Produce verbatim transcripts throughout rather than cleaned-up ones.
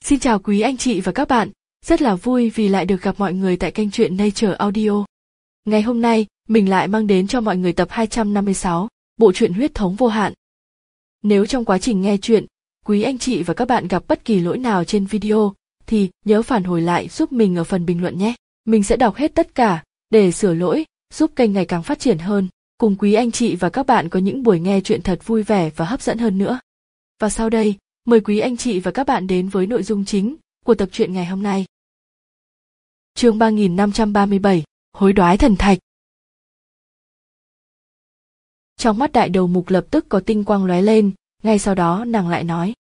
Xin chào quý anh chị và các bạn, rất là vui vì lại được gặp mọi người tại kênh truyện Nature Audio. Ngày hôm nay, mình lại mang đến cho mọi người tập hai trăm năm mươi sáu, bộ truyện Huyết thống vô hạn. Nếu trong quá trình nghe truyện, quý anh chị và các bạn gặp bất kỳ lỗi nào trên video, thì nhớ phản hồi lại giúp mình ở phần bình luận nhé. Mình sẽ đọc hết tất cả, để sửa lỗi, giúp kênh ngày càng phát triển hơn, cùng quý anh chị và các bạn có những buổi nghe truyện thật vui vẻ và hấp dẫn hơn nữa. Và sau đây, mời quý anh chị và các bạn đến với nội dung chính của tập truyện ngày hôm nay. Chương ba nghìn năm trăm ba mươi bảy, Hối đoái thần thạch. Trong mắt đại đầu mục lập tức có tinh quang lóe lên, ngay sau đó nàng lại nói.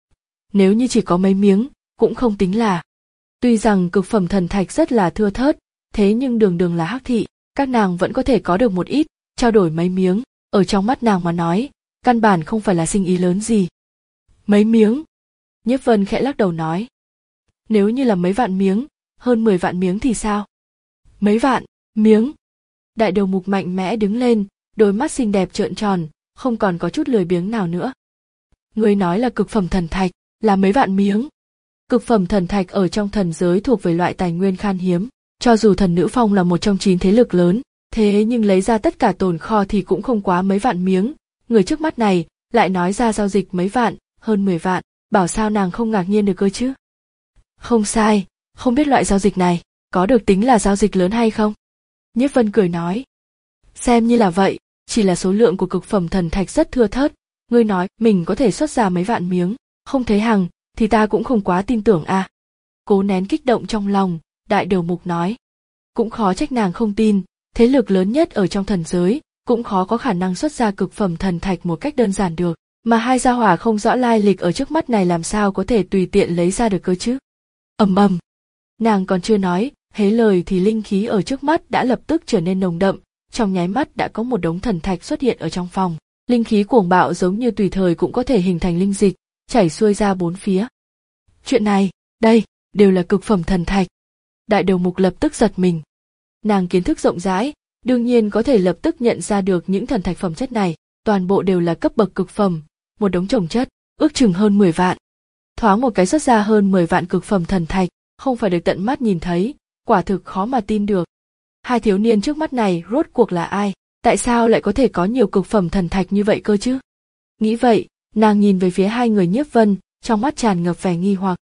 Nếu như chỉ có mấy miếng, cũng không tính là. Tuy rằng cực phẩm thần thạch rất là thưa thớt, thế nhưng đường đường là hắc thị, các nàng vẫn có thể có được một ít, trao đổi mấy miếng, ở trong mắt nàng mà nói, căn bản không phải là sinh ý lớn gì. Mấy miếng? Nhiếp Vân khẽ lắc đầu nói. Nếu như là mấy vạn miếng, hơn mười vạn miếng thì sao? Mấy vạn miếng? Đại đầu mục mạnh mẽ đứng lên, đôi mắt xinh đẹp trợn tròn, không còn có chút lười biếng nào nữa. Ngươi nói là cực phẩm thần thạch, là mấy vạn miếng. Cực phẩm thần thạch ở trong thần giới thuộc về loại tài nguyên khan hiếm, cho dù thần nữ phong là một trong chín thế lực lớn, thế nhưng lấy ra tất cả tồn kho thì cũng không quá mấy vạn miếng. Người trước mắt này lại nói ra giao dịch mấy vạn, hơn mười vạn, bảo sao nàng không ngạc nhiên được cơ chứ? Không sai, không biết loại giao dịch này có được tính là giao dịch lớn hay không? Nhiếp Vân cười nói. Xem như là vậy, chỉ là số lượng của cực phẩm thần thạch rất thưa thớt, ngươi nói mình có thể xuất ra mấy vạn miếng, không thấy hằng, thì ta cũng không quá tin tưởng à. Cố nén kích động trong lòng, đại đầu mục nói. Cũng khó trách nàng không tin, thế lực lớn nhất ở trong thần giới, cũng khó có khả năng xuất ra cực phẩm thần thạch một cách đơn giản được, mà hai gia hỏa không rõ lai lịch ở trước mắt này làm sao có thể tùy tiện lấy ra được cơ chứ. Ầm ầm. Nàng còn chưa nói hết lời thì linh khí ở trước mắt đã lập tức trở nên nồng đậm, trong nháy mắt đã có một đống thần thạch xuất hiện ở trong phòng. Linh khí cuồng bạo giống như tùy thời cũng có thể hình thành linh dịch, chảy xuôi ra bốn phía. Chuyện này, đây, đều là cực phẩm thần thạch. Đại đầu mục lập tức giật mình. Nàng kiến thức rộng rãi, đương nhiên có thể lập tức nhận ra được những thần thạch phẩm chất này, toàn bộ đều là cấp bậc cực phẩm, một đống chồng chất, ước chừng hơn mười vạn. Thoáng một cái xuất ra hơn mười vạn cực phẩm thần thạch, không phải được tận mắt nhìn thấy, quả thực khó mà tin được. Hai thiếu niên trước mắt này rốt cuộc là ai, tại sao lại có thể có nhiều cực phẩm thần thạch như vậy cơ chứ? Nghĩ vậy, nàng nhìn về phía hai người Nhiếp Vân, trong mắt tràn ngập vẻ nghi hoặc.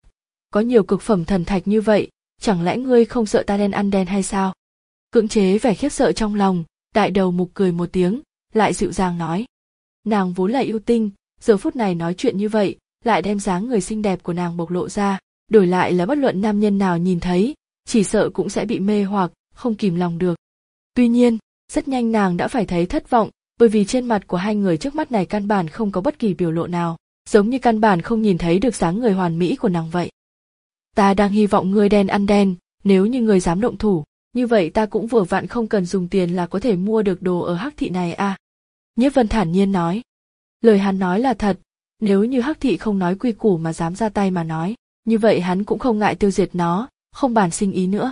Có nhiều cực phẩm thần thạch như vậy, chẳng lẽ ngươi không sợ ta đen ăn đen hay sao? Cưỡng chế vẻ khiếp sợ trong lòng, đại đầu mục cười một tiếng, lại dịu dàng nói. Nàng vốn là yêu tinh, giờ phút này nói chuyện như vậy, lại đem dáng người xinh đẹp của nàng bộc lộ ra, đổi lại là bất luận nam nhân nào nhìn thấy, chỉ sợ cũng sẽ bị mê hoặc, không kìm lòng được. Tuy nhiên, rất nhanh nàng đã phải thấy thất vọng, bởi vì trên mặt của hai người trước mắt này căn bản không có bất kỳ biểu lộ nào, giống như căn bản không nhìn thấy được dáng người hoàn mỹ của nàng vậy. Ta đang hy vọng ngươi đen ăn đen, nếu như ngươi dám động thủ, như vậy ta cũng vừa vặn không cần dùng tiền là có thể mua được đồ ở hắc thị này à. Nhiếp Vân thản nhiên nói. Lời hắn nói là thật, nếu như hắc thị không nói quy củ mà dám ra tay mà nói, như vậy hắn cũng không ngại tiêu diệt nó, không bàn sinh ý nữa.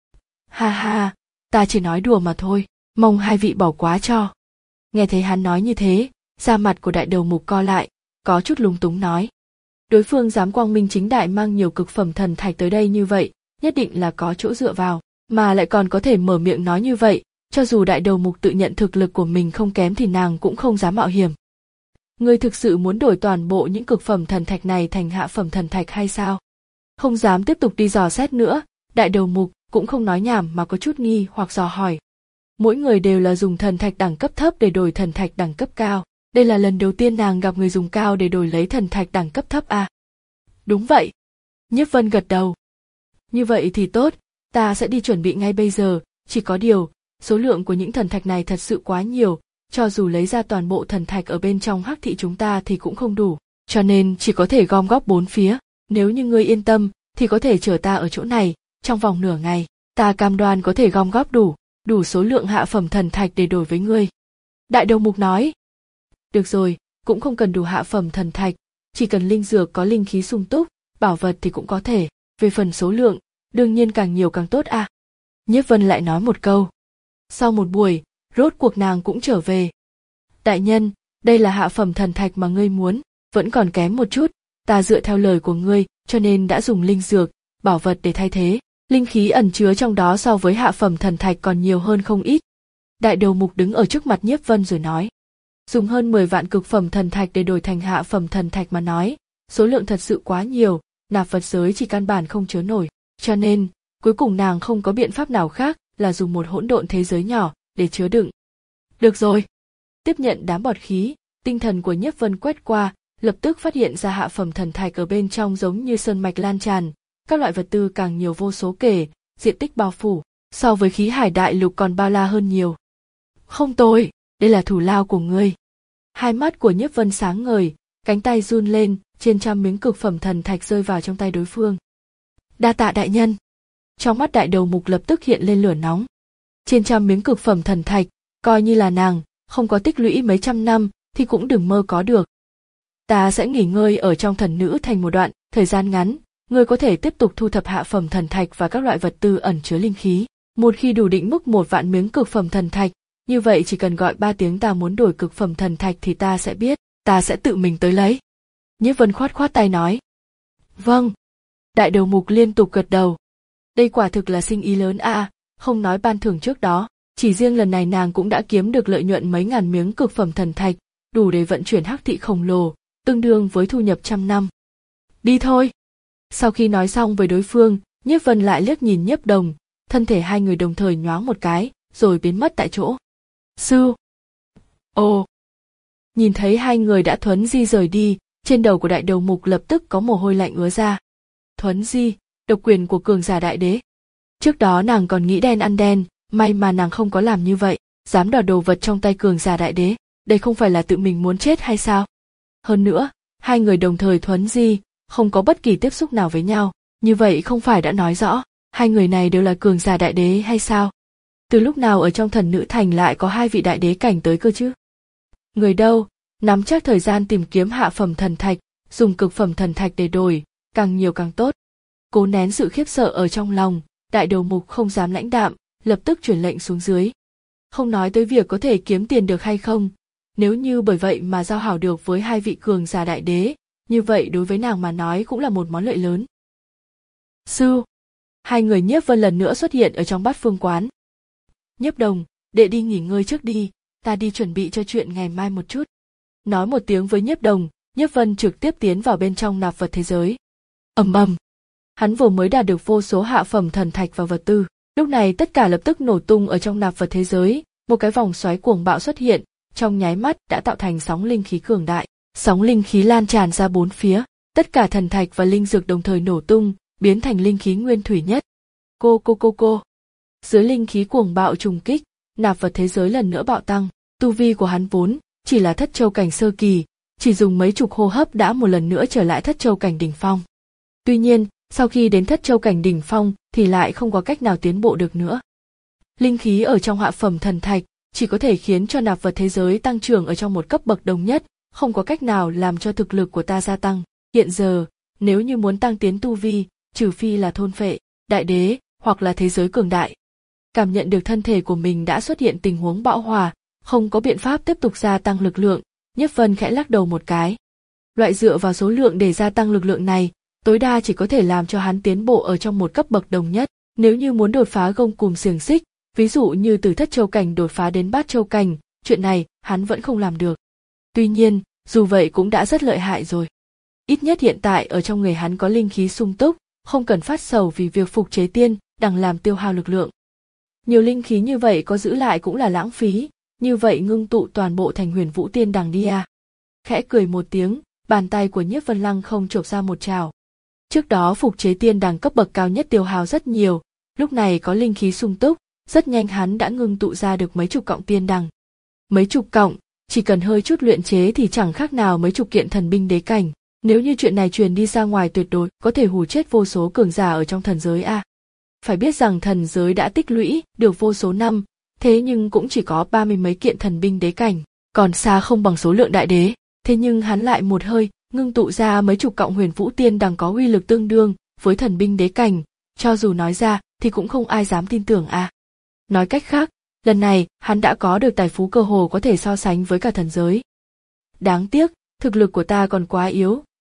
Ha ha, ta chỉ nói đùa mà thôi, mong hai vị bỏ quá cho. Nghe thấy hắn nói như thế, da mặt của đại đầu mục co lại, có chút lúng túng nói. Đối phương dám quang minh chính đại mang nhiều cực phẩm thần thạch tới đây như vậy, nhất định là có chỗ dựa vào, mà lại còn có thể mở miệng nói như vậy, cho dù đại đầu mục tự nhận thực lực của mình không kém thì nàng cũng không dám mạo hiểm. Ngươi thực sự muốn đổi toàn bộ những cực phẩm thần thạch này thành hạ phẩm thần thạch hay sao? Không dám tiếp tục đi dò xét nữa, đại đầu mục cũng không nói nhảm mà có chút nghi hoặc dò hỏi. Mỗi người đều là dùng thần thạch đẳng cấp thấp để đổi thần thạch đẳng cấp cao. Đây là lần đầu tiên nàng gặp người dùng cao để đổi lấy thần thạch đẳng cấp thấp à? Đúng vậy. Nhiếp Vân gật đầu. Như vậy thì tốt, ta sẽ đi chuẩn bị ngay bây giờ, chỉ có điều, số lượng của những thần thạch này thật sự quá nhiều, cho dù lấy ra toàn bộ thần thạch ở bên trong hắc thị chúng ta thì cũng không đủ, cho nên chỉ có thể gom góp bốn phía, nếu như ngươi yên tâm, thì có thể chờ ta ở chỗ này, trong vòng nửa ngày, ta cam đoan có thể gom góp đủ, đủ số lượng hạ phẩm thần thạch để đổi với ngươi. Đại đầu mục nói. Được rồi, cũng không cần đủ hạ phẩm thần thạch, chỉ cần linh dược có linh khí sung túc, bảo vật thì cũng có thể, về phần số lượng, đương nhiên càng nhiều càng tốt à. Nhiếp Vân lại nói một câu. Sau một buổi, rốt cuộc nàng cũng trở về. Đại nhân, đây là hạ phẩm thần thạch mà ngươi muốn, vẫn còn kém một chút, ta dựa theo lời của ngươi, cho nên đã dùng linh dược, bảo vật để thay thế. Linh khí ẩn chứa trong đó so với hạ phẩm thần thạch còn nhiều hơn không ít. Đại đầu mục đứng ở trước mặt Nhiếp Vân rồi nói. Dùng hơn mười vạn cực phẩm thần thạch để đổi thành hạ phẩm thần thạch mà nói, số lượng thật sự quá nhiều, nạp vật giới chỉ căn bản không chứa nổi. Cho nên, cuối cùng nàng không có biện pháp nào khác là dùng một hỗn độn thế giới nhỏ để chứa đựng. Được rồi. Tiếp nhận đám bọt khí, tinh thần của Nhiếp Vân quét qua, lập tức phát hiện ra hạ phẩm thần thạch ở bên trong giống như sơn mạch lan tràn, các loại vật tư càng nhiều vô số kể, diện tích bao phủ, so với khí hải đại lục còn bao la hơn nhiều. Không tồi, đây là thủ lao của ngươi. Hai mắt của Nhiếp Vân sáng ngời, cánh tay run lên, trên trăm miếng cực phẩm thần thạch rơi vào trong tay đối phương. Đa tạ đại nhân. Trong mắt đại đầu mục lập tức hiện lên lửa nóng. Trên trăm miếng cực phẩm thần thạch, coi như là nàng, không có tích lũy mấy trăm năm thì cũng đừng mơ có được. Ta sẽ nghỉ ngơi ở trong thần nữ thành một đoạn, thời gian ngắn, ngươi có thể tiếp tục thu thập hạ phẩm thần thạch và các loại vật tư ẩn chứa linh khí. Một khi đủ định mức một vạn miếng cực phẩm thần thạch, như vậy chỉ cần gọi ba tiếng ta muốn đổi cực phẩm thần thạch thì ta sẽ biết, ta sẽ tự mình tới lấy. Nhiếp Vân khoát khoát tay nói. Vâng. Đại đầu mục liên tục gật đầu. Đây quả thực là sinh ý lớn a, à, không nói ban thưởng trước đó, chỉ riêng lần này nàng cũng đã kiếm được lợi nhuận mấy ngàn miếng cực phẩm thần thạch, đủ để vận chuyển hắc thị khổng lồ, tương đương với thu nhập trăm năm. Đi thôi. Sau khi nói xong với đối phương, Nhiếp Vân lại liếc nhìn Nhiếp Đồng, thân thể hai người đồng thời nhoáng một cái, rồi biến mất tại chỗ. Sư. Ồ. Nhìn thấy hai người đã thuấn di rời đi, trên đầu của đại đầu mục lập tức có mồ hôi lạnh ứa ra. Thuấn di, độc quyền của cường giả đại đế. Trước đó nàng còn nghĩ đen ăn đen, may mà nàng không có làm như vậy, dám đòi đồ vật trong tay cường giả đại đế, đây không phải là tự mình muốn chết hay sao? Hơn nữa, hai người đồng thời thuấn di, không có bất kỳ tiếp xúc nào với nhau, như vậy không phải đã nói rõ, hai người này đều là cường giả đại đế hay sao? Từ lúc nào ở trong thần nữ thành lại có hai vị đại đế cảnh tới cơ chứ? Người đâu, nắm chắc thời gian tìm kiếm hạ phẩm thần thạch, dùng cực phẩm thần thạch để đổi, càng nhiều càng tốt. Cố nén sự khiếp sợ ở trong lòng, đại đầu mục không dám lãnh đạm, lập tức truyền lệnh xuống dưới. Không nói tới việc có thể kiếm tiền được hay không, nếu như bởi vậy mà giao hảo được với hai vị cường giả đại đế, như vậy đối với nàng mà nói cũng là một món lợi lớn. Sư, hai người Nhiếp Vân lần nữa xuất hiện ở trong Bát Phương quán. Nhiếp Đồng, đệ đi nghỉ ngơi trước đi, ta đi chuẩn bị cho chuyện ngày mai một chút. Nói một tiếng với Nhiếp Đồng, Nhiếp Vân trực tiếp tiến vào bên trong nạp vật thế giới. Ầm ầm. Hắn vừa mới đạt được vô số hạ phẩm thần thạch và vật tư, lúc này tất cả lập tức nổ tung ở trong nạp vật thế giới, một cái vòng xoáy cuồng bạo xuất hiện, trong nháy mắt đã tạo thành sóng linh khí cường đại, sóng linh khí lan tràn ra bốn phía, tất cả thần thạch và linh dược đồng thời nổ tung, biến thành linh khí nguyên thủy nhất. Cô cô cô cô. Dưới linh khí cuồng bạo trùng kích, nạp vật thế giới lần nữa bạo tăng, tu vi của hắn vốn chỉ là thất châu cảnh sơ kỳ, chỉ dùng mấy chục hô hấp đã một lần nữa trở lại thất châu cảnh đỉnh phong. Tuy nhiên, sau khi đến thất châu cảnh đỉnh phong thì lại không có cách nào tiến bộ được nữa. Linh khí ở trong hạ phẩm thần thạch chỉ có thể khiến cho nạp vật thế giới tăng trưởng ở trong một cấp bậc đồng nhất, không có cách nào làm cho thực lực của ta gia tăng. Hiện giờ, nếu như muốn tăng tiến tu vi, trừ phi là thôn phệ, đại đế, hoặc là thế giới cường đại. Cảm nhận được thân thể của mình đã xuất hiện tình huống bão hòa, không có biện pháp tiếp tục gia tăng lực lượng, Nhiếp Vân khẽ lắc đầu một cái. Loại dựa vào số lượng để gia tăng lực lượng này, tối đa chỉ có thể làm cho hắn tiến bộ ở trong một cấp bậc đồng nhất. Nếu như muốn đột phá gông cùm xiềng xích, ví dụ như từ thất châu cảnh đột phá đến bát châu cảnh, chuyện này hắn vẫn không làm được. Tuy nhiên, dù vậy cũng đã rất lợi hại rồi. Ít nhất hiện tại ở trong người hắn có linh khí sung túc, không cần phát sầu vì việc phục chế tiên đằng làm tiêu hao lực lượng. Nhiều linh khí như vậy có giữ lại cũng là lãng phí, như vậy ngưng tụ toàn bộ thành Huyền Vũ Tiên đằng đi à. Khẽ cười một tiếng, bàn tay của Nhiếp Vân Lăng không chộp ra một trào. Trước đó phục chế tiên đằng cấp bậc cao nhất tiêu hao rất nhiều, lúc này có linh khí sung túc, rất nhanh hắn đã ngưng tụ ra được mấy chục cọng tiên đằng. Mấy chục cọng, chỉ cần hơi chút luyện chế thì chẳng khác nào mấy chục kiện thần binh đế cảnh. Nếu như chuyện này truyền đi ra ngoài tuyệt đối có thể hù chết vô số cường giả ở trong thần giới a. À. Phải biết rằng thần giới đã tích lũy được vô số năm, thế nhưng cũng chỉ có ba mươi mấy kiện thần binh đế cảnh, còn xa không bằng số lượng đại đế. Thế nhưng hắn lại một hơi ngưng tụ ra mấy chục cọng Huyền Vũ Tiên đằng có uy lực tương đương với thần binh đế cảnh, cho dù nói ra thì cũng không ai dám tin tưởng a. À. Nói cách khác, lần này hắn đã có được tài phú cơ hồ có thể so sánh với cả thần giới. Đáng tiếc, thực lực của ta còn quá yếu,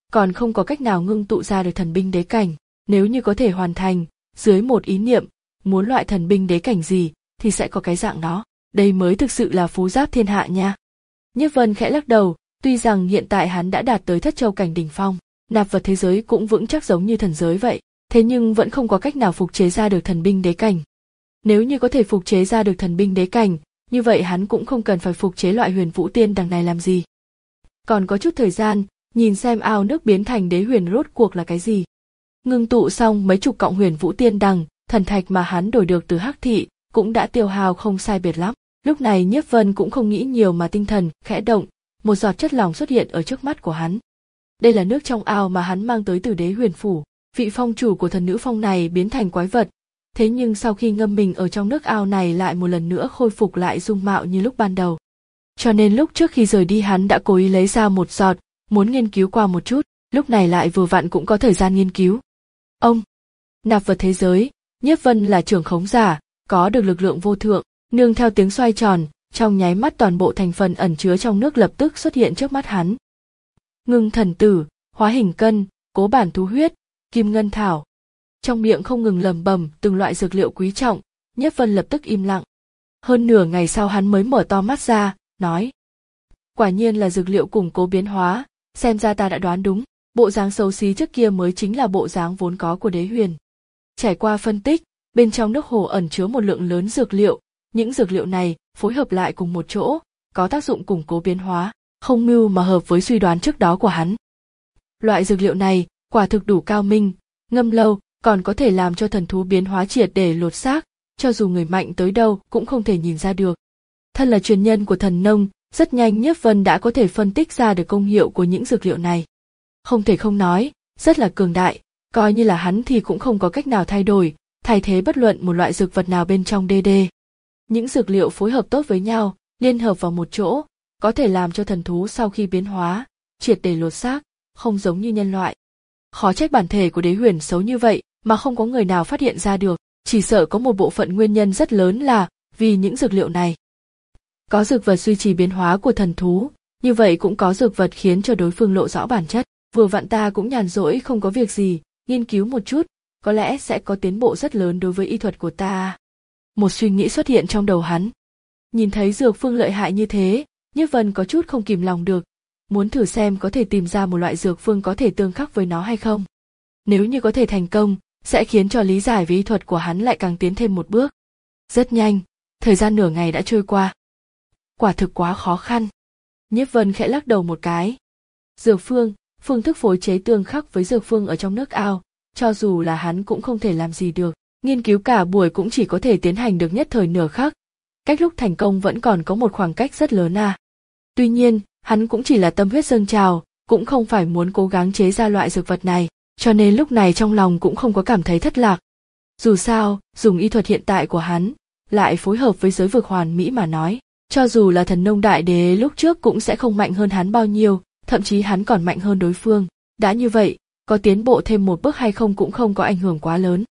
còn không có cách nào ngưng tụ ra được thần binh đế cảnh. Nếu như có thể hoàn thành, dưới một ý niệm, muốn loại thần binh đế cảnh gì, thì sẽ có cái dạng đó. Đây mới thực sự là phú giáp thiên hạ nha. Nhiếp Vân khẽ lắc đầu, tuy rằng hiện tại hắn đã đạt tới thất châu cảnh đỉnh phong, nạp vật thế giới cũng vững chắc giống như thần giới vậy, thế nhưng vẫn không có cách nào phục chế ra được thần binh đế cảnh. Nếu như có thể phục chế ra được thần binh đế cảnh, như vậy hắn cũng không cần phải phục chế loại huyền vũ tiên đằng này làm gì. Còn có chút thời gian, nhìn xem ao nước biến thành đế huyền rốt cuộc là cái gì. Ngưng tụ xong mấy chục cọng huyền vũ tiên đằng, thần thạch mà hắn đổi được từ Hắc Thị, cũng đã tiêu hao không sai biệt lắm. Lúc này Nhiếp Vân cũng không nghĩ nhiều mà tinh thần khẽ động, một giọt chất lỏng xuất hiện ở trước mắt của hắn. Đây là nước trong ao mà hắn mang tới từ Đế Huyền phủ. Vị phong chủ của thần nữ phong này biến thành quái vật, thế nhưng sau khi ngâm mình ở trong nước ao này lại một lần nữa khôi phục lại dung mạo như lúc ban đầu. Cho nên lúc trước khi rời đi hắn đã cố ý lấy ra một giọt, muốn nghiên cứu qua một chút, lúc này lại vừa vặn cũng có thời gian nghiên cứu. Ông, nạp vật thế giới, Nhiếp Vân là trưởng khống giả, có được lực lượng vô thượng, nương theo tiếng xoay tròn, trong nháy mắt toàn bộ thành phần ẩn chứa trong nước lập tức xuất hiện trước mắt hắn. Ngưng thần tử, hóa hình cân, cố bản thú huyết, kim ngân thảo. Trong miệng không ngừng lẩm bẩm từng loại dược liệu quý trọng, Nhiếp Vân lập tức im lặng. Hơn nửa ngày sau hắn mới mở to mắt ra, nói: quả nhiên là dược liệu củng cố biến hóa, xem ra ta đã đoán đúng, bộ dáng xấu xí trước kia mới chính là bộ dáng vốn có của Đế Huyền. Trải qua phân tích, bên trong nước hồ ẩn chứa một lượng lớn dược liệu, những dược liệu này phối hợp lại cùng một chỗ, có tác dụng củng cố biến hóa, không mưu mà hợp với suy đoán trước đó của hắn. Loại dược liệu này quả thực đủ cao minh, ngâm lâu còn có thể làm cho thần thú biến hóa triệt để lột xác, cho dù người mạnh tới đâu cũng không thể nhìn ra được. Thân là truyền nhân của thần nông, rất nhanh Nhiếp Vân đã có thể phân tích ra được công hiệu của những dược liệu này. Không thể không nói, rất là cường đại, coi như là hắn thì cũng không có cách nào thay đổi, thay thế bất luận một loại dược vật nào bên trong đê đê. Những dược liệu phối hợp tốt với nhau, liên hợp vào một chỗ, có thể làm cho thần thú sau khi biến hóa, triệt để lột xác, không giống như nhân loại. Khó trách bản thể của Đế Huyền xấu như vậy mà không có người nào phát hiện ra được, chỉ sợ có một bộ phận nguyên nhân rất lớn là vì những dược liệu này. Có dược vật duy trì biến hóa của thần thú, như vậy cũng có dược vật khiến cho đối phương lộ rõ bản chất. Vừa vặn ta cũng nhàn rỗi không có việc gì, nghiên cứu một chút, có lẽ sẽ có tiến bộ rất lớn đối với y thuật của ta. Một suy nghĩ xuất hiện trong đầu hắn. Nhìn thấy dược phương lợi hại như thế, Nhiếp Vân có chút không kìm lòng được, muốn thử xem có thể tìm ra một loại dược phương có thể tương khắc với nó hay không. Nếu như có thể thành công, sẽ khiến cho lý giải về y thuật của hắn lại càng tiến thêm một bước. Rất nhanh, thời gian nửa ngày đã trôi qua. Quả thực quá khó khăn. Nhiếp Vân khẽ lắc đầu một cái. Dược phương, phương thức phối chế tương khắc với dược phương ở trong nước ao, cho dù là hắn cũng không thể làm gì được, nghiên cứu cả buổi cũng chỉ có thể tiến hành được nhất thời nửa khắc. Cách lúc thành công vẫn còn có một khoảng cách rất lớn à. Tuy nhiên, hắn cũng chỉ là tâm huyết dâng trào, cũng không phải muốn cố gắng chế ra loại dược vật này, cho nên lúc này trong lòng cũng không có cảm thấy thất lạc. Dù sao, dùng y thuật hiện tại của hắn, lại phối hợp với giới vực hoàn mỹ mà nói, cho dù là thần nông đại đế lúc trước cũng sẽ không mạnh hơn hắn bao nhiêu, thậm chí hắn còn mạnh hơn đối phương. Đã như vậy, có tiến bộ thêm một bước hay không cũng không có ảnh hưởng quá lớn.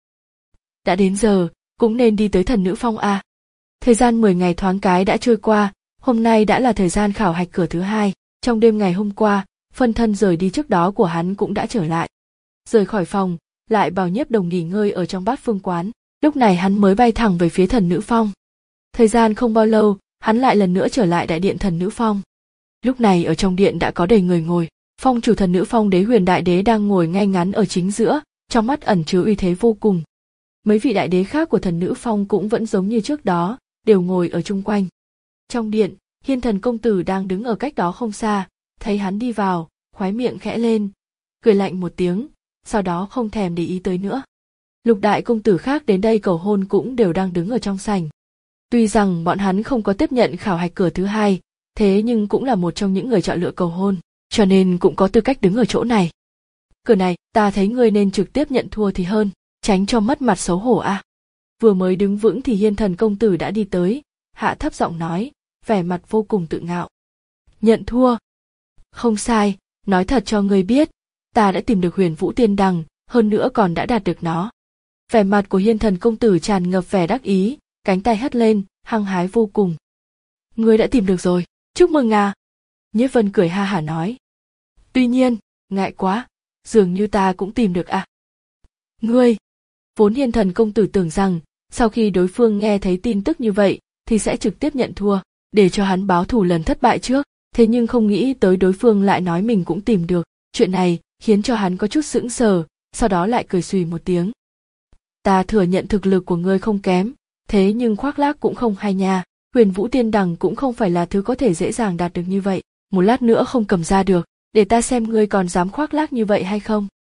Đã đến giờ, cũng nên đi tới thần nữ phong a. Thời gian mười ngày thoáng cái đã trôi qua, hôm nay đã là thời gian khảo hạch cửa thứ hai. Trong đêm ngày hôm qua, phân thân rời đi trước đó của hắn cũng đã trở lại. Rời khỏi phòng, lại bảo Nhiếp Đồng nghỉ ngơi ở trong Bát Phương quán, lúc này hắn mới bay thẳng về phía thần nữ phong. Thời gian không bao lâu, hắn lại lần nữa trở lại đại điện thần nữ phong. Lúc này ở trong điện đã có đầy người ngồi, phong chủ thần nữ phong Đế Huyền đại đế đang ngồi ngay ngắn ở chính giữa, trong mắt ẩn chứa uy thế vô cùng. Mấy vị đại đế khác của thần nữ phong cũng vẫn giống như trước đó, đều ngồi ở chung quanh. Trong điện, Hiên Thần công tử đang đứng ở cách đó không xa, thấy hắn đi vào, khóe miệng khẽ lên, cười lạnh một tiếng, sau đó không thèm để ý tới nữa. Lục đại công tử khác đến đây cầu hôn cũng đều đang đứng ở trong sảnh. Tuy rằng bọn hắn không có tiếp nhận khảo hạch cửa thứ hai, thế nhưng cũng là một trong những người chọn lựa cầu hôn, cho nên cũng có tư cách đứng ở chỗ này. Cửa này, ta thấy ngươi nên trực tiếp nhận thua thì hơn, tránh cho mất mặt xấu hổ a. À. Vừa mới đứng vững thì Hiên Thần công tử đã đi tới, hạ thấp giọng nói, vẻ mặt vô cùng tự ngạo. Nhận thua? Không sai, nói thật cho ngươi biết, ta đã tìm được Huyền Vũ Tiên Đằng, hơn nữa còn đã đạt được nó. Vẻ mặt của Hiên Thần công tử tràn ngập vẻ đắc ý, cánh tay hất lên, hăng hái vô cùng. Ngươi đã tìm được rồi, chúc mừng à. Nhiếp Vân cười ha hả nói. Tuy nhiên, ngại quá, dường như ta cũng tìm được à. Ngươi, vốn Hiên Thần công tử tưởng rằng, sau khi đối phương nghe thấy tin tức như vậy, thì sẽ trực tiếp nhận thua, để cho hắn báo thù lần thất bại trước, thế nhưng không nghĩ tới đối phương lại nói mình cũng tìm được, chuyện này khiến cho hắn có chút sững sờ, sau đó lại cười xùy một tiếng. Ta thừa nhận thực lực của ngươi không kém, thế nhưng khoác lác cũng không hay nha, Huyền Vũ Tiên Đằng cũng không phải là thứ có thể dễ dàng đạt được như vậy, một lát nữa không cầm ra được, để ta xem ngươi còn dám khoác lác như vậy hay không.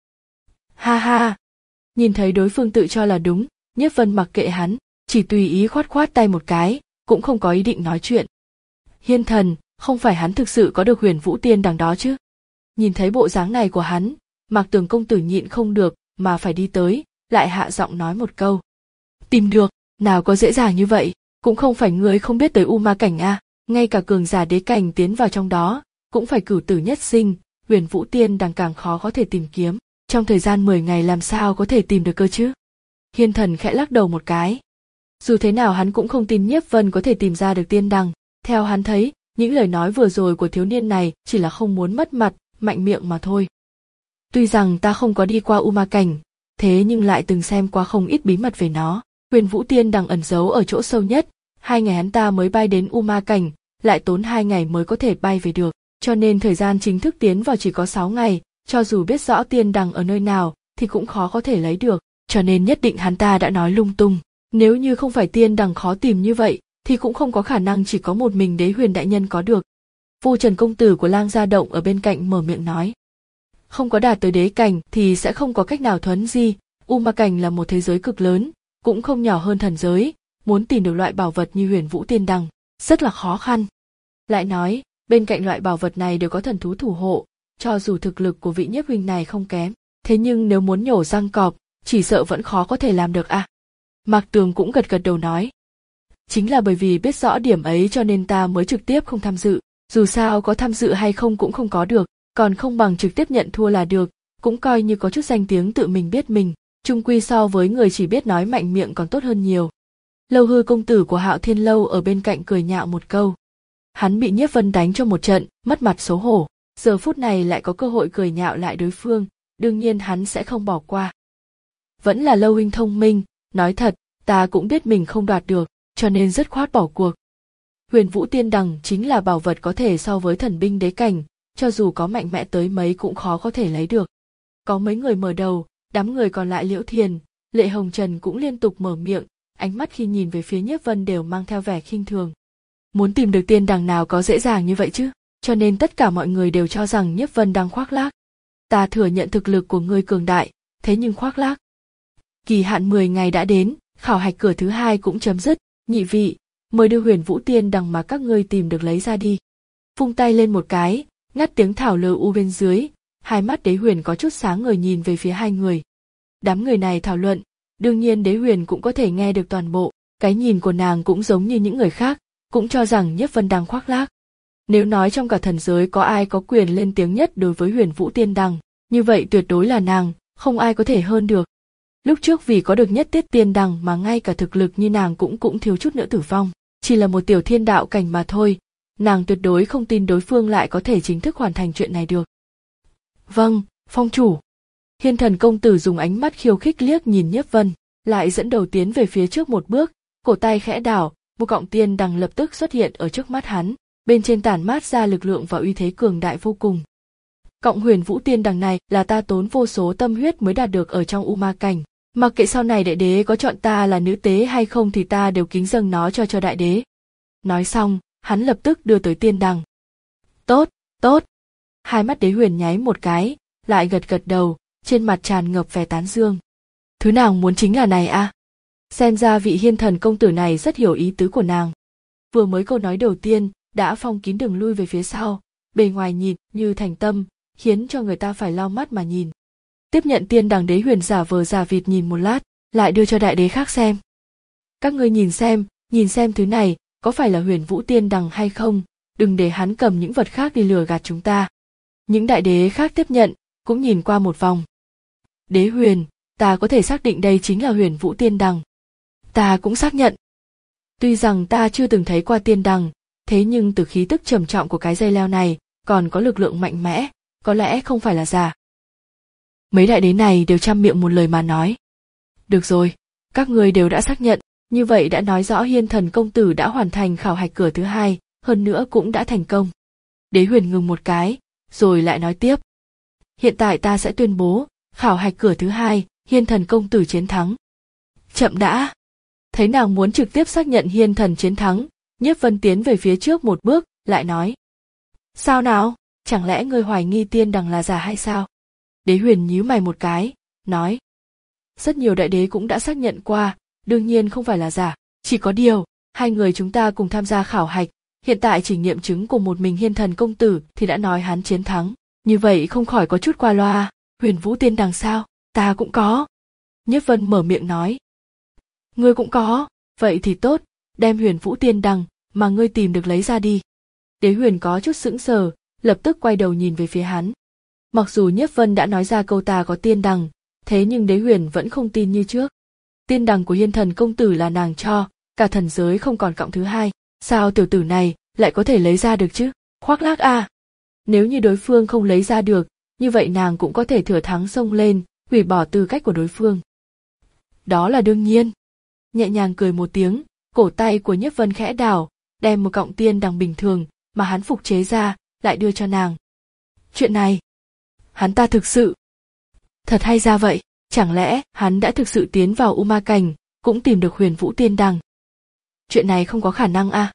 Ha ha, nhìn thấy đối phương tự cho là đúng, Nhiếp Vân mặc kệ hắn, chỉ tùy ý khoát khoát tay một cái, cũng không có ý định nói chuyện. Hiên Thần, không phải hắn thực sự có được Huyền Vũ Tiên Đằng đó chứ? Nhìn thấy bộ dáng này của hắn, Mạc Tường công tử nhịn không được mà phải đi tới, lại hạ giọng nói một câu. Tìm được, nào có dễ dàng như vậy, cũng không phải ngươi không biết tới U Ma Cảnh à, ngay cả cường giả đế cảnh tiến vào trong đó, cũng phải cửu tử nhất sinh, Huyền Vũ Tiên Đằng càng khó có thể tìm kiếm, trong thời gian mười ngày làm sao có thể tìm được cơ chứ? Hiên Thần khẽ lắc đầu một cái. Dù thế nào hắn cũng không tin Nhiếp Vân có thể tìm ra được tiên đằng, theo hắn thấy, những lời nói vừa rồi của thiếu niên này chỉ là không muốn mất mặt, mạnh miệng mà thôi. Tuy rằng ta không có đi qua U Ma Cảnh, thế nhưng lại từng xem qua không ít bí mật về nó. Huyền Vũ Tiên Đằng ẩn giấu ở chỗ sâu nhất, hai ngày hắn ta mới bay đến U Ma Cảnh, lại tốn hai ngày mới có thể bay về được, cho nên thời gian chính thức tiến vào chỉ có sáu ngày, cho dù biết rõ tiên đằng ở nơi nào thì cũng khó có thể lấy được, cho nên nhất định hắn ta đã nói lung tung. Nếu như không phải tiên đằng khó tìm như vậy, thì cũng không có khả năng chỉ có một mình Đế Huyền đại nhân có được. Vô Trần công tử của Lang Gia Động ở bên cạnh mở miệng nói. Không có đạt tới đế cảnh thì sẽ không có cách nào thuấn di, U Ma Cảnh là một thế giới cực lớn, cũng không nhỏ hơn thần giới, muốn tìm được loại bảo vật như Huyền Vũ Tiên Đằng, rất là khó khăn. Lại nói, bên cạnh loại bảo vật này đều có thần thú thủ hộ, cho dù thực lực của vị Nhiếp huynh này không kém, thế nhưng nếu muốn nhổ răng cọp, chỉ sợ vẫn khó có thể làm được à. Mạc Tường cũng gật gật đầu nói. Chính là bởi vì biết rõ điểm ấy cho nên ta mới trực tiếp không tham dự, dù sao có tham dự hay không cũng không có được, còn không bằng trực tiếp nhận thua là được, cũng coi như có chút danh tiếng tự mình biết mình, chung quy so với người chỉ biết nói mạnh miệng còn tốt hơn nhiều. Lâu Hư công tử của Hạo Thiên Lâu ở bên cạnh cười nhạo một câu. Hắn bị Nhiếp Vân đánh cho một trận, mất mặt xấu hổ, giờ phút này lại có cơ hội cười nhạo lại đối phương, đương nhiên hắn sẽ không bỏ qua. Vẫn là Lâu huynh thông minh, nói thật, ta cũng biết mình không đoạt được, cho nên dứt khoát bỏ cuộc. Huyền Vũ Tiên Đằng chính là bảo vật có thể so với thần binh đế cảnh, cho dù có mạnh mẽ tới mấy cũng khó có thể lấy được. Có mấy người mở đầu, đám người còn lại Liễu Thiền, Lệ Hồng Trần cũng liên tục mở miệng, ánh mắt khi nhìn về phía Nhiếp Vân đều mang theo vẻ khinh thường. Muốn tìm được tiên đằng nào có dễ dàng như vậy chứ, cho nên tất cả mọi người đều cho rằng Nhiếp Vân đang khoác lác. Ta thừa nhận thực lực của ngươi cường đại, thế nhưng khoác lác. Kỳ hạn mười ngày đã đến, khảo hạch cửa thứ hai cũng chấm dứt, nhị vị, mời đưa Huyền Vũ Tiên Đằng mà các ngươi tìm được lấy ra đi. Vung tay lên một cái, ngắt tiếng thảo lơ u bên dưới, hai mắt Đế Huyền có chút sáng ngời nhìn về phía hai người. Đám người này thảo luận, đương nhiên Đế Huyền cũng có thể nghe được toàn bộ, cái nhìn của nàng cũng giống như những người khác, cũng cho rằng Nhiếp Vân đang khoác lác. Nếu nói trong cả thần giới có ai có quyền lên tiếng nhất đối với Huyền Vũ Tiên Đằng, như vậy tuyệt đối là nàng, không ai có thể hơn được. Lúc trước vì có được nhất tiết tiên đằng mà ngay cả thực lực như nàng cũng cũng thiếu chút nữa tử vong, chỉ là một tiểu thiên đạo cảnh mà thôi, nàng tuyệt đối không tin đối phương lại có thể chính thức hoàn thành chuyện này được. Vâng, phong chủ. Hiên Thần công tử dùng ánh mắt khiêu khích liếc nhìn Nhiếp Vân, lại dẫn đầu tiến về phía trước một bước, cổ tay khẽ đảo, một cọng tiên đằng lập tức xuất hiện ở trước mắt hắn, bên trên tản mát ra lực lượng và uy thế cường đại vô cùng. Cọng Huyền Vũ Tiên Đằng này là ta tốn vô số tâm huyết mới đạt được ở trong U Ma Cảnh, mặc kệ sau này đại đế có chọn ta là nữ tế hay không thì ta đều kính dâng nó cho cho đại đế. Nói xong, hắn lập tức đưa tới tiên đằng. Tốt, tốt. Hai mắt Đế Huyền nháy một cái, lại gật gật đầu, trên mặt tràn ngập vẻ tán dương. Thứ nàng muốn chính là này à? Xem ra vị Hiên Thần công tử này rất hiểu ý tứ của nàng. Vừa mới câu nói đầu tiên đã phong kín đường lui về phía sau, bề ngoài nhìn như thành tâm, khiến cho người ta phải lau mắt mà nhìn. Tiếp nhận tiên đằng, Đế Huyền giả vờ giả vịt nhìn một lát, lại đưa cho đại đế khác xem. Các ngươi nhìn xem, nhìn xem thứ này có phải là Huyền Vũ Tiên Đằng hay không, đừng để hắn cầm những vật khác đi lừa gạt chúng ta. Những đại đế khác tiếp nhận, cũng nhìn qua một vòng. Đế Huyền, ta có thể xác định đây chính là Huyền Vũ Tiên Đằng. Ta cũng xác nhận. Tuy rằng ta chưa từng thấy qua tiên đằng, thế nhưng từ khí tức trầm trọng của cái dây leo này, còn có lực lượng mạnh mẽ, có lẽ không phải là giả. Mấy đại đế này đều chăm miệng một lời mà nói. Được rồi, các ngươi đều đã xác nhận, như vậy đã nói rõ Hiên Thần công tử đã hoàn thành khảo hạch cửa thứ hai, hơn nữa cũng đã thành công. Đế Huyền ngừng một cái, rồi lại nói tiếp. Hiện tại ta sẽ tuyên bố, khảo hạch cửa thứ hai, Hiên Thần công tử chiến thắng. Chậm đã. Thấy nàng muốn trực tiếp xác nhận Hiên Thần chiến thắng, Nhiếp Vân tiến về phía trước một bước, lại nói. Sao nào, chẳng lẽ ngươi hoài nghi tiên đằng là giả hay sao? Đế Huyền nhíu mày một cái, nói. Rất nhiều đại đế cũng đã xác nhận qua, đương nhiên không phải là giả, chỉ có điều, hai người chúng ta cùng tham gia khảo hạch, hiện tại chỉ nghiệm chứng của một mình Hiên Thần công tử thì đã nói hắn chiến thắng, như vậy không khỏi có chút qua loa. Huyền Vũ tiên đằng sao? Ta cũng có. Nhiếp Vân mở miệng nói. Ngươi cũng có, vậy thì tốt, đem Huyền Vũ tiên đằng mà ngươi tìm được lấy ra đi. Đế Huyền có chút sững sờ, lập tức quay đầu nhìn về phía hắn. Mặc dù Nhiếp Vân đã nói ra câu ta có tiên đằng, thế nhưng Đế Huyền vẫn không tin như trước. Tiên đằng của Hiên Thần công tử là nàng cho, cả thần giới không còn cọng thứ hai, sao tiểu tử này lại có thể lấy ra được chứ? Khoác lác à? Nếu như đối phương không lấy ra được, như vậy nàng cũng có thể thừa thắng xông lên, hủy bỏ tư cách của đối phương. Đó là đương nhiên. Nhẹ nhàng cười một tiếng, cổ tay của Nhiếp Vân khẽ đảo, đem một cọng tiên đằng bình thường mà hắn phục chế ra, lại đưa cho nàng. Chuyện này, hắn ta thực sự thật hay ra vậy, chẳng lẽ hắn đã thực sự tiến vào U Ma Cảnh, cũng tìm được Huyền Vũ tiên đằng? Chuyện này không có khả năng à?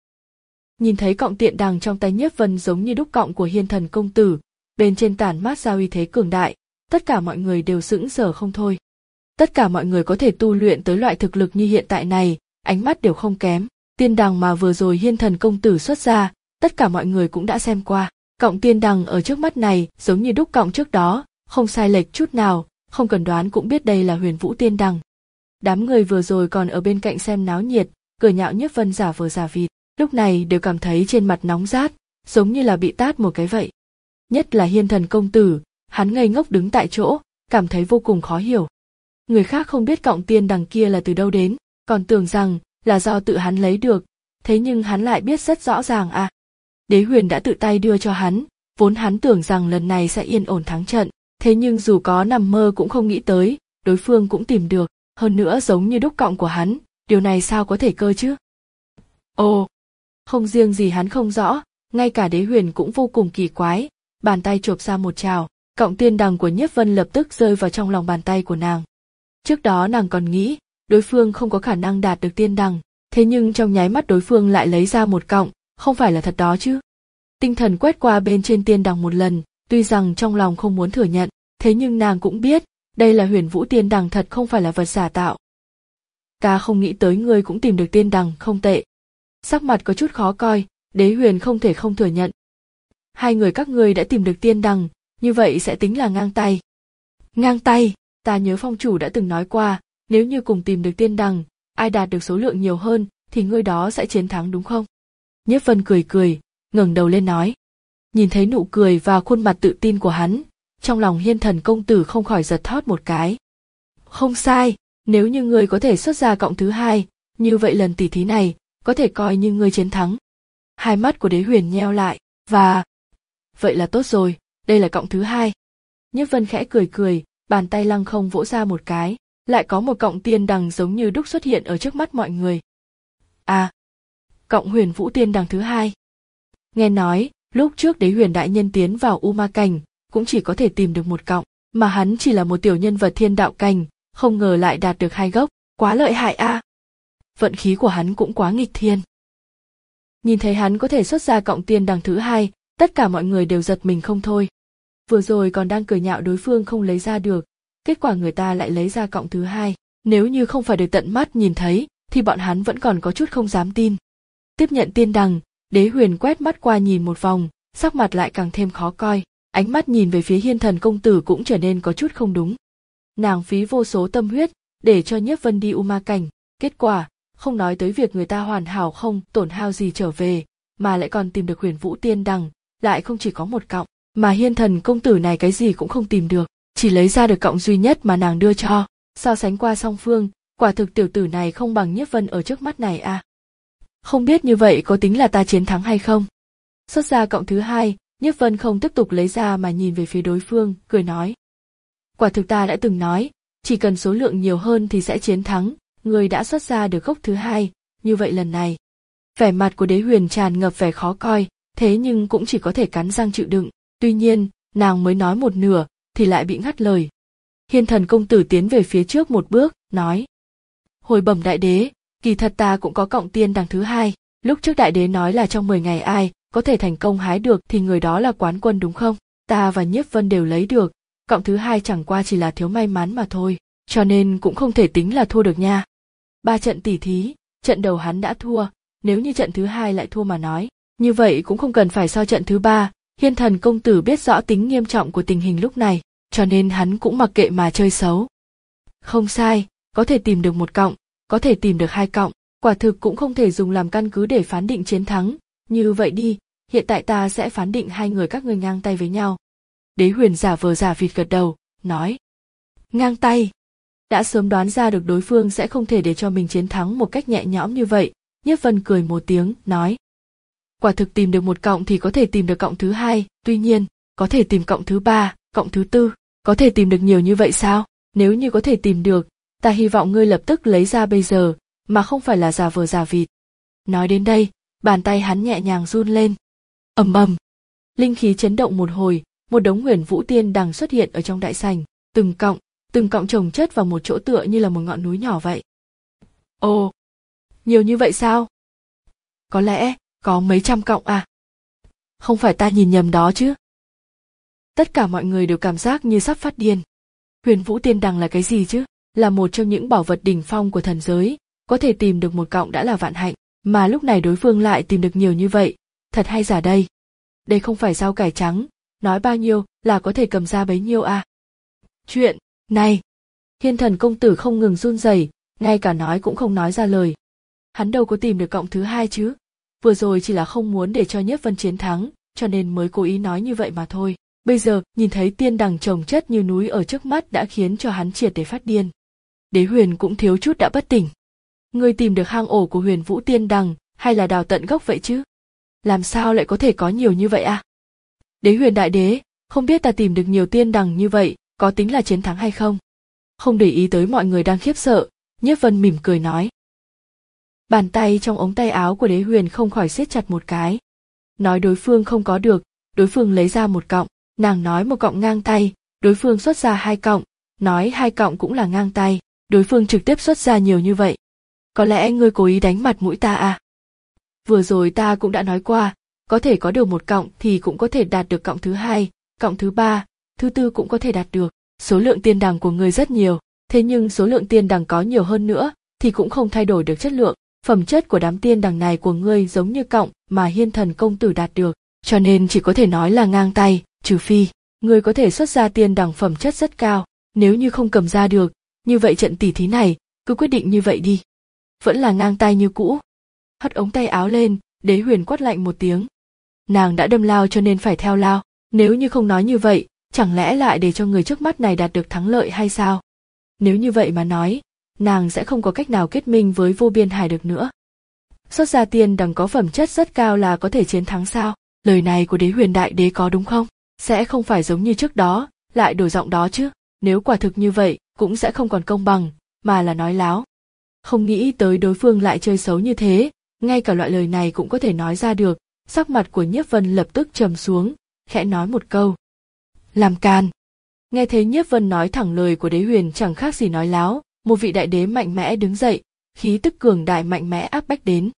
Nhìn thấy cọng tiện đằng trong tay Nhiếp Vân giống như đúc cọng của Hiên Thần công tử, bên trên tản mát ra uy thế cường đại, tất cả mọi người đều sững sờ không thôi. Tất cả mọi người có thể tu luyện tới loại thực lực như hiện tại này, ánh mắt đều không kém. Tiên đằng mà vừa rồi Hiên Thần công tử xuất ra, tất cả mọi người cũng đã xem qua. Cọng tiên đằng ở trước mắt này giống như đúc cọng trước đó, không sai lệch chút nào, không cần đoán cũng biết đây là Huyền Vũ tiên đằng. Đám người vừa rồi còn ở bên cạnh xem náo nhiệt, cười nhạo Nhiếp Vân giả vờ giả vịt, lúc này đều cảm thấy trên mặt nóng rát, giống như là bị tát một cái vậy. Nhất là Hiên Thần công tử, hắn ngây ngốc đứng tại chỗ, cảm thấy vô cùng khó hiểu. Người khác không biết cọng tiên đằng kia là từ đâu đến, còn tưởng rằng là do tự hắn lấy được, thế nhưng hắn lại biết rất rõ ràng à. Đế Huyền đã tự tay đưa cho hắn, vốn hắn tưởng rằng lần này sẽ yên ổn thắng trận, thế nhưng dù có nằm mơ cũng không nghĩ tới, đối phương cũng tìm được, hơn nữa giống như đúc cọng của hắn, điều này sao có thể cơ chứ? Ồ, không riêng gì hắn không rõ, ngay cả Đế Huyền cũng vô cùng kỳ quái, bàn tay chộp ra một trào, cọng tiên đằng của Nhiếp Vân lập tức rơi vào trong lòng bàn tay của nàng. Trước đó nàng còn nghĩ, đối phương không có khả năng đạt được tiên đằng, thế nhưng trong nháy mắt đối phương lại lấy ra một cọng, không phải là thật đó chứ? Tinh thần quét qua bên trên tiên đằng một lần, tuy rằng trong lòng không muốn thừa nhận, thế nhưng nàng cũng biết, đây là Huyền Vũ tiên đằng thật không phải là vật giả tạo. Ta không nghĩ tới ngươi cũng tìm được tiên đằng, không tệ. Sắc mặt có chút khó coi, Đế Huyền không thể không thừa nhận. Hai người các ngươi đã tìm được tiên đằng, như vậy sẽ tính là ngang tay. Ngang tay, ta nhớ phong chủ đã từng nói qua, nếu như cùng tìm được tiên đằng, ai đạt được số lượng nhiều hơn, thì người đó sẽ chiến thắng đúng không? Nhiếp Vân cười cười, ngẩng đầu lên nói. Nhìn thấy nụ cười và khuôn mặt tự tin của hắn, trong lòng Hiên Thần công tử không khỏi giật thót một cái. Không sai, nếu như ngươi có thể xuất ra cọng thứ hai, như vậy lần tỉ thí này, có thể coi như ngươi chiến thắng. Hai mắt của Đế Huyền nheo lại, và... Vậy là tốt rồi, đây là cọng thứ hai. Nhiếp Vân khẽ cười cười, bàn tay lăng không vỗ ra một cái, lại có một cọng tiên đằng giống như đúc xuất hiện ở trước mắt mọi người. À, cọng Huyền Vũ tiên đằng thứ hai. Nghe nói, lúc trước Đế Huyền đại nhân tiến vào U Ma Cảnh, cũng chỉ có thể tìm được một cọng, mà hắn chỉ là một tiểu nhân vật thiên đạo cảnh, không ngờ lại đạt được hai gốc, quá lợi hại a. À. Vận khí của hắn cũng quá nghịch thiên. Nhìn thấy hắn có thể xuất ra cọng tiên đằng thứ hai, tất cả mọi người đều giật mình không thôi. Vừa rồi còn đang cười nhạo đối phương không lấy ra được, kết quả người ta lại lấy ra cọng thứ hai, nếu như không phải được tận mắt nhìn thấy, thì bọn hắn vẫn còn có chút không dám tin. Tiếp nhận tiên đằng, Đế Huyền quét mắt qua nhìn một vòng, sắc mặt lại càng thêm khó coi, ánh mắt nhìn về phía Hiên Thần công tử cũng trở nên có chút không đúng. Nàng phí vô số tâm huyết để cho Nhiếp Vân đi U Ma Cảnh, kết quả không nói tới việc người ta hoàn hảo không tổn hao gì trở về, mà lại còn tìm được Huyền Vũ tiên đằng, lại không chỉ có một cọng, mà Hiên Thần công tử này cái gì cũng không tìm được, chỉ lấy ra được cọng duy nhất mà nàng đưa cho. So sánh qua song phương, quả thực tiểu tử này không bằng Nhiếp Vân ở trước mắt này à. Không biết như vậy có tính là ta chiến thắng hay không? Xuất ra cọng thứ hai, Nhiếp Vân không tiếp tục lấy ra mà nhìn về phía đối phương, cười nói. Quả thực ta đã từng nói, chỉ cần số lượng nhiều hơn thì sẽ chiến thắng, người đã xuất ra được gốc thứ hai, như vậy lần này. Vẻ mặt của Đế Huyền tràn ngập vẻ khó coi, thế nhưng cũng chỉ có thể cắn răng chịu đựng. Tuy nhiên, nàng mới nói một nửa, thì lại bị ngắt lời. Hiên Thần công tử tiến về phía trước một bước, nói. Hồi bẩm đại đế, kỳ thật ta cũng có cọng tiên đằng thứ hai, lúc trước đại đế nói là trong mười ngày ai có thể thành công hái được thì người đó là quán quân đúng không? Ta và Nhiếp Vân đều lấy được, cọng thứ hai chẳng qua chỉ là thiếu may mắn mà thôi, cho nên cũng không thể tính là thua được nha. Ba trận tỉ thí, trận đầu hắn đã thua, nếu như trận thứ hai lại thua mà nói, như vậy cũng không cần phải so trận thứ ba. Hiên Thần công tử biết rõ tính nghiêm trọng của tình hình lúc này, cho nên hắn cũng mặc kệ mà chơi xấu. Không sai, có thể tìm được một cọng, có thể tìm được hai cọng, quả thực cũng không thể dùng làm căn cứ để phán định chiến thắng. Như vậy đi, hiện tại ta sẽ phán định hai người các ngươi ngang tay với nhau. Đế Huyền giả vờ giả vịt gật đầu, nói. Ngang tay. Đã sớm đoán ra được đối phương sẽ không thể để cho mình chiến thắng một cách nhẹ nhõm như vậy, Nhiếp Vân cười một tiếng, nói. Quả thực tìm được một cọng thì có thể tìm được cọng thứ hai, tuy nhiên, có thể tìm cọng thứ ba, cọng thứ tư, có thể tìm được nhiều như vậy sao? Nếu như có thể tìm được, ta hy vọng ngươi lập tức lấy ra bây giờ, mà không phải là giả vờ giả vịt. Nói đến đây, bàn tay hắn nhẹ nhàng run lên. Ầm ầm, linh khí chấn động một hồi, một đống Huyền Vũ Tiên đằng xuất hiện ở trong đại sảnh, từng cọng, từng cọng chồng chất vào một chỗ tựa như là một ngọn núi nhỏ vậy. Ồ, nhiều như vậy sao? Có lẽ có mấy trăm cọng à? Không phải ta nhìn nhầm đó chứ? Tất cả mọi người đều cảm giác như sắp phát điên. Huyền Vũ Tiên đằng là cái gì chứ? Là một trong những bảo vật đỉnh phong của thần giới, có thể tìm được một cọng đã là vạn hạnh, mà lúc này đối phương lại tìm được nhiều như vậy, thật hay giả đây? Đây không phải rau cải trắng, nói bao nhiêu là có thể cầm ra bấy nhiêu à? Chuyện này, Hiên Thần công tử không ngừng run rẩy, ngay cả nói cũng không nói ra lời. Hắn đâu có tìm được cọng thứ hai chứ? Vừa rồi chỉ là không muốn để cho Nhiếp Vân chiến thắng, cho nên mới cố ý nói như vậy mà thôi. Bây giờ, nhìn thấy tiên đằng chồng chất như núi ở trước mắt đã khiến cho hắn triệt để phát điên. Đế Huyền cũng thiếu chút đã bất tỉnh. Ngươi tìm được hang ổ của Huyền Vũ Tiên đằng, hay là đào tận gốc vậy chứ? Làm sao lại có thể có nhiều như vậy à? Đế Huyền đại đế, không biết ta tìm được nhiều tiên đằng như vậy, có tính là chiến thắng hay không? Không để ý tới mọi người đang khiếp sợ, Nhiếp Vân mỉm cười nói. Bàn tay trong ống tay áo của Đế Huyền không khỏi siết chặt một cái. Nói đối phương không có được, đối phương lấy ra một cọng, nàng nói một cọng ngang tay, đối phương xuất ra hai cọng, nói hai cọng cũng là ngang tay, đối phương trực tiếp xuất ra nhiều như vậy. Có lẽ ngươi cố ý đánh mặt mũi ta à? Vừa rồi ta cũng đã nói qua, có thể có được một cọng thì cũng có thể đạt được cọng thứ hai, cọng thứ ba, thứ tư cũng có thể đạt được. Số lượng tiên đằng của ngươi rất nhiều, thế nhưng số lượng tiên đằng có nhiều hơn nữa thì cũng không thay đổi được chất lượng. Phẩm chất của đám tiên đằng này của ngươi giống như cọng mà Hiên Thần công tử đạt được, cho nên chỉ có thể nói là ngang tay, trừ phi ngươi có thể xuất ra tiên đằng phẩm chất rất cao. Nếu như không cầm ra được, như vậy trận tỉ thí này cứ quyết định như vậy đi. Vẫn là ngang tay như cũ. Hất ống tay áo lên, Đế Huyền quát lạnh một tiếng. Nàng đã đâm lao cho nên phải theo lao, nếu như không nói như vậy, chẳng lẽ lại để cho người trước mắt này đạt được thắng lợi hay sao? Nếu như vậy mà nói, nàng sẽ không có cách nào kết minh với Vô Biên Hải được nữa. Xuất ra tiên đằng có phẩm chất rất cao là có thể chiến thắng sao? Lời này của Đế Huyền đại đế có đúng không? Sẽ không phải giống như trước đó, lại đổi giọng đó chứ? Nếu quả thực như vậy, cũng sẽ không còn công bằng, mà là nói láo. Không nghĩ tới đối phương lại chơi xấu như thế, ngay cả loại lời này cũng có thể nói ra được. Sắc mặt của Nhiếp Vân lập tức trầm xuống, khẽ nói một câu. Làm càn. Nghe thấy Nhiếp Vân nói thẳng lời của Đế Huyền chẳng khác gì nói láo, một vị đại đế mạnh mẽ đứng dậy, khí tức cường đại mạnh mẽ áp bách đến.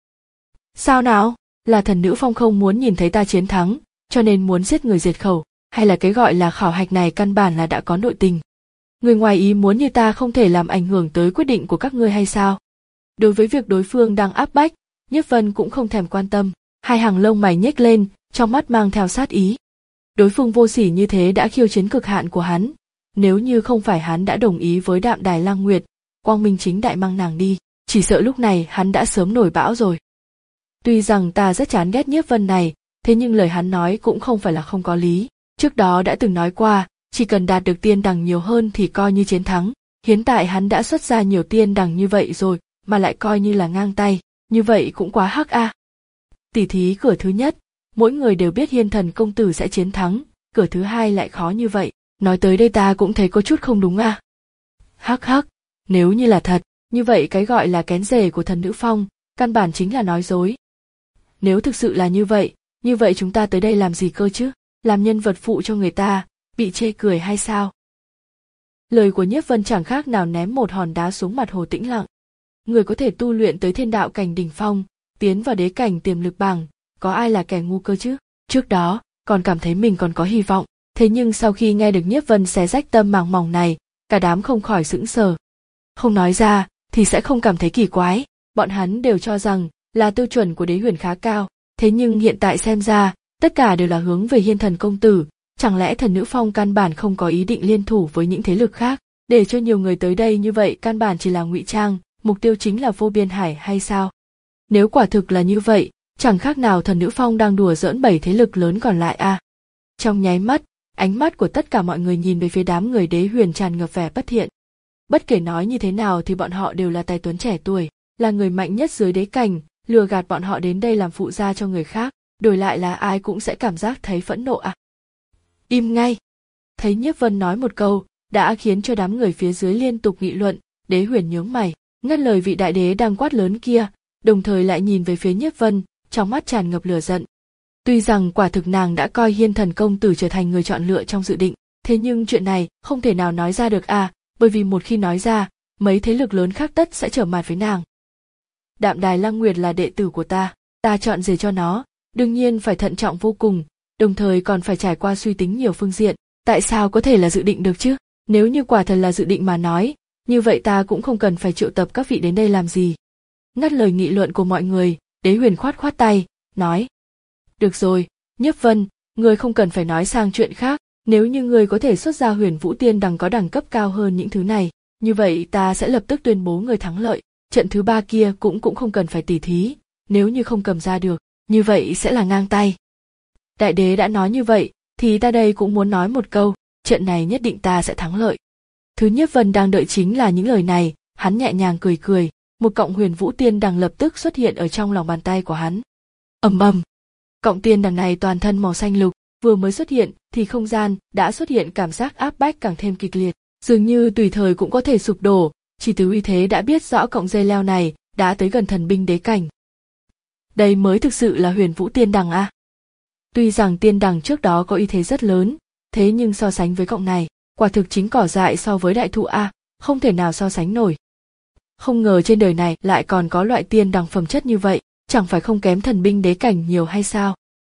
Sao nào? Là thần nữ Phong không muốn nhìn thấy ta chiến thắng, cho nên muốn giết người diệt khẩu, hay là cái gọi là khảo hạch này căn bản là đã có nội tình? Người ngoài ý muốn như ta không thể làm ảnh hưởng tới quyết định của các ngươi hay sao? Đối với việc đối phương đang áp bách, Nhiếp Vân cũng không thèm quan tâm, hai hàng lông mày nhếch lên, trong mắt mang theo sát ý. Đối phương vô sỉ như thế đã khiêu chiến cực hạn của hắn, nếu như không phải hắn đã đồng ý với Đạm Đài Lang Nguyệt, quang minh chính đại mang nàng đi, chỉ sợ lúc này hắn đã sớm nổi bão rồi. Tuy rằng ta rất chán ghét Nhiếp Vân này, thế nhưng lời hắn nói cũng không phải là không có lý. Trước đó đã từng nói qua, chỉ cần đạt được tiên đằng nhiều hơn thì coi như chiến thắng. Hiện tại hắn đã xuất ra nhiều tiên đằng như vậy rồi, mà lại coi như là ngang tay, như vậy cũng quá hắc a. Tỉ thí cửa thứ nhất, mỗi người đều biết Hiên Thần công tử sẽ chiến thắng, cửa thứ hai lại khó như vậy, nói tới đây ta cũng thấy có chút không đúng à. Hắc hắc, nếu như là thật, như vậy cái gọi là kén rể của thần nữ phong, căn bản chính là nói dối. Nếu thực sự là như vậy, như vậy chúng ta tới đây làm gì cơ chứ, làm nhân vật phụ cho người ta, bị chê cười hay sao? Lời của Nhiếp Vân chẳng khác nào ném một hòn đá xuống mặt hồ tĩnh lặng. Người có thể tu luyện tới thiên đạo cảnh đỉnh phong, tiến vào đế cảnh tiềm lực bảng, có ai là kẻ ngu cơ chứ? Trước đó, còn cảm thấy mình còn có hy vọng, thế nhưng sau khi nghe được Nhiếp Vân xé rách tâm màng mỏng này, cả đám không khỏi sững sờ. Không nói ra, thì sẽ không cảm thấy kỳ quái, bọn hắn đều cho rằng là tiêu chuẩn của Đế Huyền khá cao, thế nhưng hiện tại xem ra, tất cả đều là hướng về Hiên Thần công tử, chẳng lẽ thần nữ phong căn bản không có ý định liên thủ với những thế lực khác, để cho nhiều người tới đây như vậy căn bản chỉ là ngụy trang, mục tiêu chính là vô biên hải hay sao? Nếu quả thực là như vậy, chẳng khác nào thần nữ phong đang đùa giỡn bảy thế lực lớn còn lại à. Trong nháy mắt, ánh mắt của tất cả mọi người nhìn về phía đám người Đế Huyền tràn ngập vẻ bất thiện. Bất kể nói như thế nào thì bọn họ đều là tài tuấn trẻ tuổi, là người mạnh nhất dưới đế cảnh, lừa gạt bọn họ đến đây làm phụ gia cho người khác, đổi lại là ai cũng sẽ cảm giác thấy phẫn nộ à. Im ngay. Thấy Nhiếp Vân nói một câu, đã khiến cho đám người phía dưới liên tục nghị luận, Đế Huyền nhướng mày, ngắt lời vị đại đế đang quát lớn kia, đồng thời lại nhìn về phía Nhiếp Vân, trong mắt tràn ngập lửa giận. Tuy rằng quả thực nàng đã coi Hiên Thần công tử trở thành người chọn lựa trong dự định, thế nhưng chuyện này không thể nào nói ra được à, bởi vì một khi nói ra, mấy thế lực lớn khác tất sẽ trở mặt với nàng. Đạm Đài Lăng Nguyệt là đệ tử của ta, ta chọn rể cho nó, đương nhiên phải thận trọng vô cùng, đồng thời còn phải trải qua suy tính nhiều phương diện, tại sao có thể là dự định được chứ? Nếu như quả thật là dự định mà nói, như vậy ta cũng không cần phải triệu tập các vị đến đây làm gì. Ngắt lời nghị luận của mọi người, Đế Huyền khoát khoát tay, nói: Được rồi, Nhiếp Vân, ngươi không cần phải nói sang chuyện khác, nếu như ngươi có thể xuất ra Huyền Vũ Tiên Đằng có đẳng cấp cao hơn những thứ này, như vậy ta sẽ lập tức tuyên bố ngươi thắng lợi, trận thứ ba kia cũng cũng không cần phải tỉ thí, nếu như không cầm ra được, như vậy sẽ là ngang tay. Đại đế đã nói như vậy, thì ta đây cũng muốn nói một câu, trận này nhất định ta sẽ thắng lợi. Thứ Nhiếp Vân đang đợi chính là những lời này, hắn nhẹ nhàng cười cười, một cọng Huyền Vũ Tiên Đằng lập tức xuất hiện ở trong lòng bàn tay của hắn. Ầm ầm. Cọng tiên đằng này toàn thân màu xanh lục, vừa mới xuất hiện thì không gian đã xuất hiện cảm giác áp bách càng thêm kịch liệt, dường như tùy thời cũng có thể sụp đổ, chỉ từ uy thế đã biết rõ cọng dây leo này đã tới gần thần binh đế cảnh. Đây mới thực sự là Huyền Vũ Tiên Đằng à. Tuy rằng tiên đằng trước đó có uy thế rất lớn, thế nhưng so sánh với cọng này, quả thực chính cỏ dại so với đại thụ a, không thể nào so sánh nổi. Không ngờ trên đời này lại còn có loại tiên đằng phẩm chất như vậy, chẳng phải không kém thần binh đế cảnh nhiều hay sao?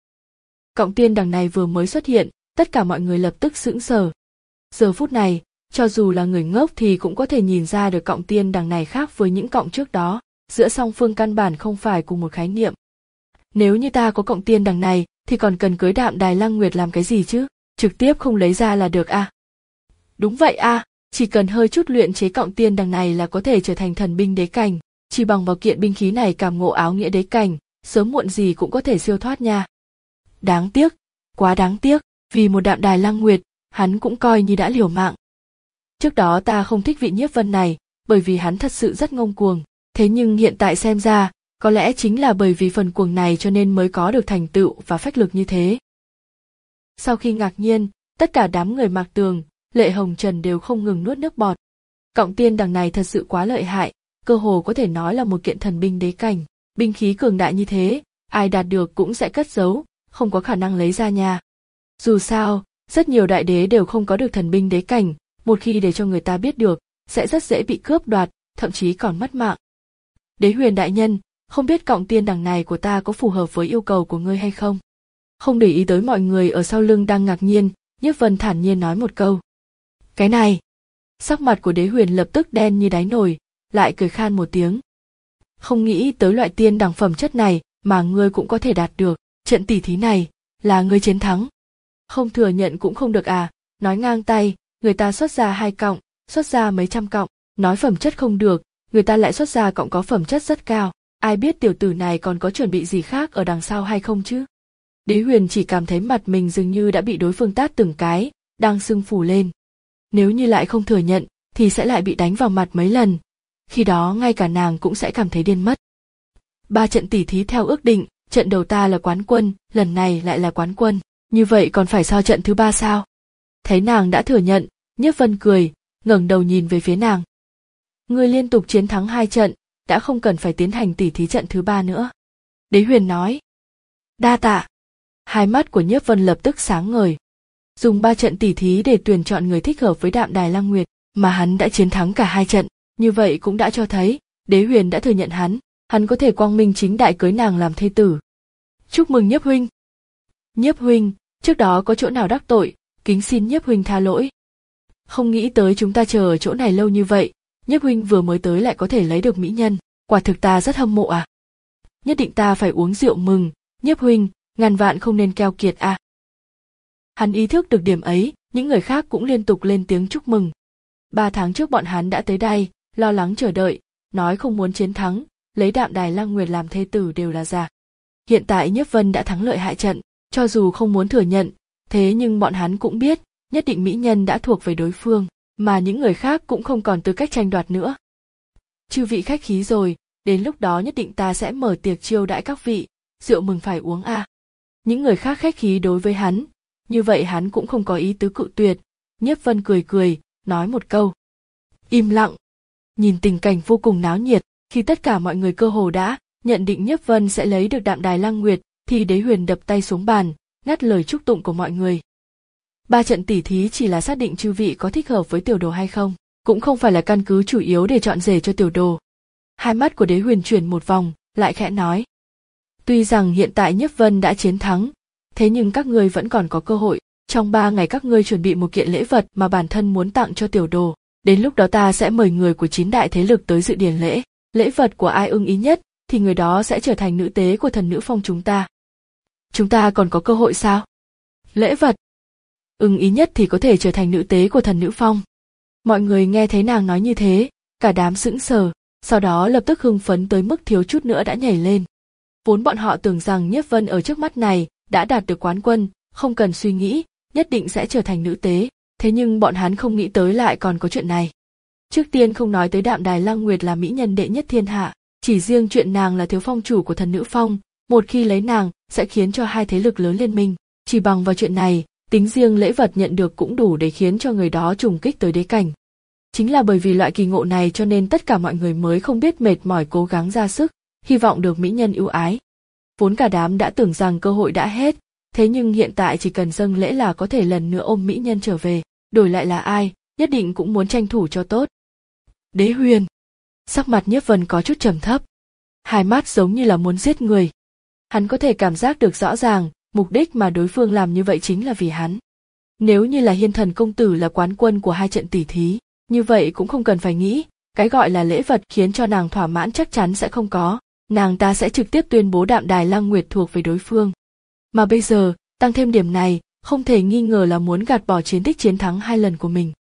Cọng tiên đằng này vừa mới xuất hiện, tất cả mọi người lập tức sững sờ. Giờ phút này, cho dù là người ngốc thì cũng có thể nhìn ra được cọng tiên đằng này khác với những cọng trước đó, giữa song phương căn bản không phải cùng một khái niệm. Nếu như ta có cọng tiên đằng này, thì còn cần cưới Đạm Đài Lăng Nguyệt làm cái gì chứ? Trực tiếp không lấy ra là được à? Đúng vậy à, chỉ cần hơi chút luyện chế cọng tiên đằng này là có thể trở thành thần binh đế cảnh. Chỉ bằng vào kiện binh khí này cảm ngộ áo nghĩa đế cảnh, sớm muộn gì cũng có thể siêu thoát nha. Đáng tiếc, quá đáng tiếc, vì một Đạm Đài Lăng Nguyệt, hắn cũng coi như đã liều mạng. Trước đó ta không thích vị Nhiếp Vân này, bởi vì hắn thật sự rất ngông cuồng, thế nhưng hiện tại xem ra, có lẽ chính là bởi vì phần cuồng này cho nên mới có được thành tựu và phách lực như thế. Sau khi ngạc nhiên, tất cả đám người Mạc Tường, Lệ Hồng Trần đều không ngừng nuốt nước bọt. Cọng tiên đằng này thật sự quá lợi hại, cơ hồ có thể nói là một kiện thần binh đế cảnh, binh khí cường đại như thế, ai đạt được cũng sẽ cất giấu, không có khả năng lấy ra nha. Dù sao, rất nhiều đại đế đều không có được thần binh đế cảnh, một khi để cho người ta biết được, sẽ rất dễ bị cướp đoạt, thậm chí còn mất mạng. Đế Huyền đại nhân, không biết cọng tiên đằng này của ta có phù hợp với yêu cầu của ngươi hay không? Không để ý tới mọi người ở sau lưng đang ngạc nhiên, Nhiếp Vân thản nhiên nói một câu. Cái này, sắc mặt của Đế Huyền lập tức đen như đáy nồi, lại cười khan một tiếng. Không nghĩ tới loại tiên đằng phẩm chất này mà ngươi cũng có thể đạt được, trận tỉ thí này là ngươi chiến thắng. Không thừa nhận cũng không được à, nói ngang tay, người ta xuất ra hai cọng, xuất ra mấy trăm cọng, nói phẩm chất không được, người ta lại xuất ra cọng có phẩm chất rất cao, ai biết tiểu tử này còn có chuẩn bị gì khác ở đằng sau hay không chứ. Đế Huyền chỉ cảm thấy mặt mình dường như đã bị đối phương tát từng cái, đang sưng phù lên. Nếu như lại không thừa nhận, thì sẽ lại bị đánh vào mặt mấy lần. Khi đó ngay cả nàng cũng sẽ cảm thấy điên mất. Ba trận tỉ thí theo ước định, trận đầu ta là quán quân, lần này lại là quán quân, như vậy còn phải so trận thứ ba sao? Thấy nàng đã thừa nhận, Nhiếp Vân cười, ngẩng đầu nhìn về phía nàng. Ngươi liên tục chiến thắng hai trận, đã không cần phải tiến hành tỉ thí trận thứ ba nữa. Đế Huyền nói. Đa tạ. Hai mắt của Nhiếp Vân lập tức sáng ngời. Dùng ba trận tỉ thí để tuyển chọn người thích hợp với Đạm Đài Lăng Nguyệt, mà hắn đã chiến thắng cả hai trận, như vậy cũng đã cho thấy, Đế Huyền đã thừa nhận hắn, hắn có thể quang minh chính đại cưới nàng làm thê tử. Chúc mừng Nhiếp huynh. Nhiếp huynh, trước đó có chỗ nào đắc tội, kính xin Nhiếp huynh tha lỗi. Không nghĩ tới chúng ta chờ ở chỗ này lâu như vậy, Nhiếp huynh vừa mới tới lại có thể lấy được mỹ nhân, quả thực ta rất hâm mộ à. Nhất định ta phải uống rượu mừng, Nhiếp huynh, ngàn vạn không nên keo kiệt à. Hắn ý thức được điểm ấy, những người khác cũng liên tục lên tiếng chúc mừng. Ba tháng trước bọn hắn đã tới đây, lo lắng chờ đợi, nói không muốn chiến thắng, lấy Đạm Đài Lăng Nguyệt làm thê tử đều là giả. Hiện tại Nhiếp Vân đã thắng lợi hại trận, cho dù không muốn thừa nhận, thế nhưng bọn hắn cũng biết, nhất định mỹ nhân đã thuộc về đối phương, mà những người khác cũng không còn tư cách tranh đoạt nữa. Chư vị khách khí rồi, đến lúc đó nhất định ta sẽ mở tiệc chiêu đãi các vị, rượu mừng phải uống à. Những người khác khách khí đối với hắn, như vậy hắn cũng không có ý tứ cự tuyệt. Nhiếp Vân cười cười, nói một câu. Im lặng. Nhìn tình cảnh vô cùng náo nhiệt, khi tất cả mọi người cơ hồ đã nhận định Nhiếp Vân sẽ lấy được Đạm Đài Lăng Nguyệt, thì Đế Huyền đập tay xuống bàn, ngắt lời chúc tụng của mọi người. Ba trận tỉ thí chỉ là xác định chư vị có thích hợp với tiểu đồ hay không, cũng không phải là căn cứ chủ yếu để chọn rể cho tiểu đồ. Hai mắt của Đế Huyền chuyển một vòng, lại khẽ nói. Tuy rằng hiện tại Nhiếp Vân đã chiến thắng, thế nhưng các ngươi vẫn còn có cơ hội. Trong ba ngày các ngươi chuẩn bị một kiện lễ vật mà bản thân muốn tặng cho tiểu đồ. Đến lúc đó ta sẽ mời người của chín đại thế lực tới dự điển lễ. Lễ vật của ai ưng ý nhất, thì người đó sẽ trở thành nữ tế của thần nữ phong chúng ta. Chúng ta còn có cơ hội sao? Lễ vật. Ưng ý nhất thì có thể trở thành nữ tế của thần nữ phong. Mọi người nghe thấy nàng nói như thế, cả đám sững sờ, sau đó lập tức hưng phấn tới mức thiếu chút nữa đã nhảy lên. Vốn bọn họ tưởng rằng Nhiếp Vân ở trước mắt này đã đạt được quán quân, không cần suy nghĩ, nhất định sẽ trở thành nữ tế, thế nhưng bọn hắn không nghĩ tới lại còn có chuyện này. Trước tiên không nói tới Đạm Đài Lăng Nguyệt là mỹ nhân đệ nhất thiên hạ, chỉ riêng chuyện nàng là thiếu phong chủ của thần nữ phong, một khi lấy nàng sẽ khiến cho hai thế lực lớn liên minh, chỉ bằng vào chuyện này, tính riêng lễ vật nhận được cũng đủ để khiến cho người đó trùng kích tới đế cảnh. Chính là bởi vì loại kỳ ngộ này cho nên tất cả mọi người mới không biết mệt mỏi cố gắng ra sức, hy vọng được mỹ nhân ưu ái. Vốn cả đám đã tưởng rằng cơ hội đã hết, thế nhưng hiện tại chỉ cần dâng lễ là có thể lần nữa ôm mỹ nhân trở về, đổi lại là ai, nhất định cũng muốn tranh thủ cho tốt. Đế Huyền. Sắc mặt Nhiếp Vân có chút trầm thấp, hai mắt giống như là muốn giết người. Hắn có thể cảm giác được rõ ràng, mục đích mà đối phương làm như vậy chính là vì hắn. Nếu như là Hiên Thần công tử là quán quân của hai trận tỉ thí, như vậy cũng không cần phải nghĩ, cái gọi là lễ vật khiến cho nàng thỏa mãn chắc chắn sẽ không có, nàng ta sẽ trực tiếp tuyên bố Đạm Đài Lăng Nguyệt thuộc về đối phương. Mà bây giờ, tăng thêm điểm này, không thể nghi ngờ là muốn gạt bỏ chiến tích chiến thắng hai lần của mình.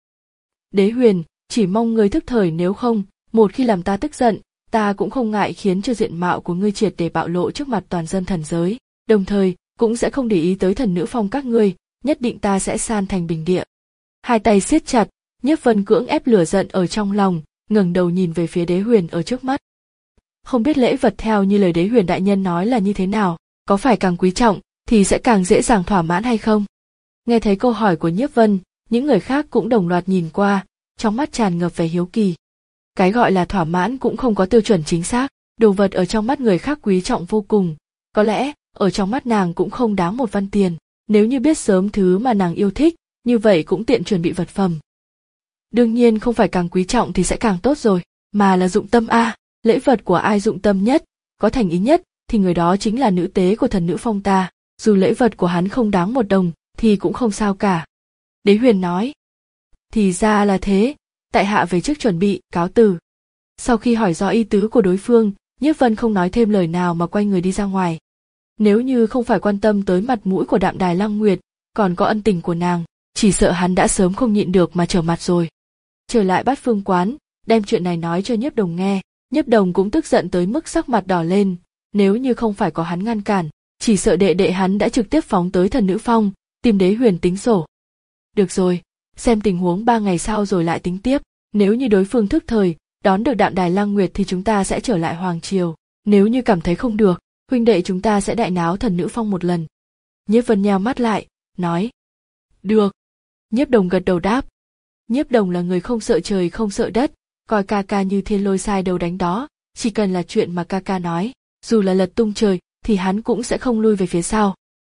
Đế Huyền, chỉ mong ngươi thức thời, nếu không, một khi làm ta tức giận, ta cũng không ngại khiến cho diện mạo của ngươi triệt để bạo lộ trước mặt toàn dân thần giới, đồng thời cũng sẽ không để ý tới thần nữ phong các ngươi, nhất định ta sẽ san thành bình địa. Hai tay siết chặt, Nhiếp Vân cưỡng ép lửa giận ở trong lòng, ngẩng đầu nhìn về phía Đế Huyền ở trước mắt. Không biết lễ vật theo như lời Đế Huyền đại nhân nói là như thế nào, có phải càng quý trọng thì sẽ càng dễ dàng thỏa mãn hay không? Nghe thấy câu hỏi của Nhiếp Vân, những người khác cũng đồng loạt nhìn qua, trong mắt tràn ngập vẻ hiếu kỳ. Cái gọi là thỏa mãn cũng không có tiêu chuẩn chính xác, đồ vật ở trong mắt người khác quý trọng vô cùng, có lẽ ở trong mắt nàng cũng không đáng một văn tiền, nếu như biết sớm thứ mà nàng yêu thích, như vậy cũng tiện chuẩn bị vật phẩm. Đương nhiên không phải càng quý trọng thì sẽ càng tốt rồi, mà là dụng tâm a, lễ vật của ai dụng tâm nhất, có thành ý nhất, thì người đó chính là nữ tế của thần nữ phong ta, dù lễ vật của hắn không đáng một đồng, thì cũng không sao cả. Đế Huyền nói. Thì ra là thế, tại hạ về trước chuẩn bị, cáo từ. Sau khi hỏi rõ ý tứ của đối phương, Nhiếp Vân không nói thêm lời nào mà quay người đi ra ngoài. Nếu như không phải quan tâm tới mặt mũi của Đạm Đài Lăng Nguyệt, còn có ân tình của nàng, chỉ sợ hắn đã sớm không nhịn được mà trở mặt rồi. Trở lại Bát Phương quán, đem chuyện này nói cho Nhiếp Đồng nghe, Nhiếp Đồng cũng tức giận tới mức sắc mặt đỏ lên, nếu như không phải có hắn ngăn cản, chỉ sợ đệ đệ hắn đã trực tiếp phóng tới thần nữ phong, tìm Đế Huyền tính sổ. Được rồi, xem tình huống ba ngày sau rồi lại tính tiếp, nếu như đối phương thức thời, đón được Đạm Đài Lăng Nguyệt thì chúng ta sẽ trở lại Hoàng Triều, nếu như cảm thấy không được, huynh đệ chúng ta sẽ đại náo Thần Nữ Phong một lần. Nhiếp Vân nheo mắt lại, nói. Được. Nhiếp Đồng gật đầu đáp. Nhiếp Đồng là người không sợ trời không sợ đất, coi ca ca như thiên lôi sai đầu đánh đó, chỉ cần là chuyện mà ca ca nói, dù là lật tung trời, thì hắn cũng sẽ không lui về phía sau.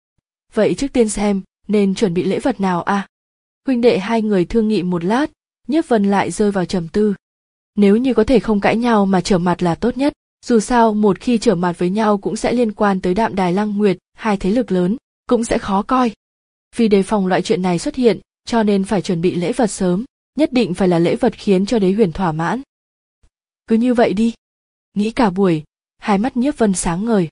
Vậy trước tiên xem, nên chuẩn bị lễ vật nào à? Huynh đệ hai người thương nghị một lát, Nhiếp Vân lại rơi vào trầm tư. Nếu như có thể không cãi nhau mà trở mặt là tốt nhất, dù sao một khi trở mặt với nhau cũng sẽ liên quan tới Đạm Đài Lăng Nguyệt, hai thế lực lớn, cũng sẽ khó coi. Vì đề phòng loại chuyện này xuất hiện, cho nên phải chuẩn bị lễ vật sớm, nhất định phải là lễ vật khiến cho Đế Huyền thỏa mãn. Cứ như vậy đi. Nghĩ cả buổi, hai mắt Nhiếp Vân sáng ngời.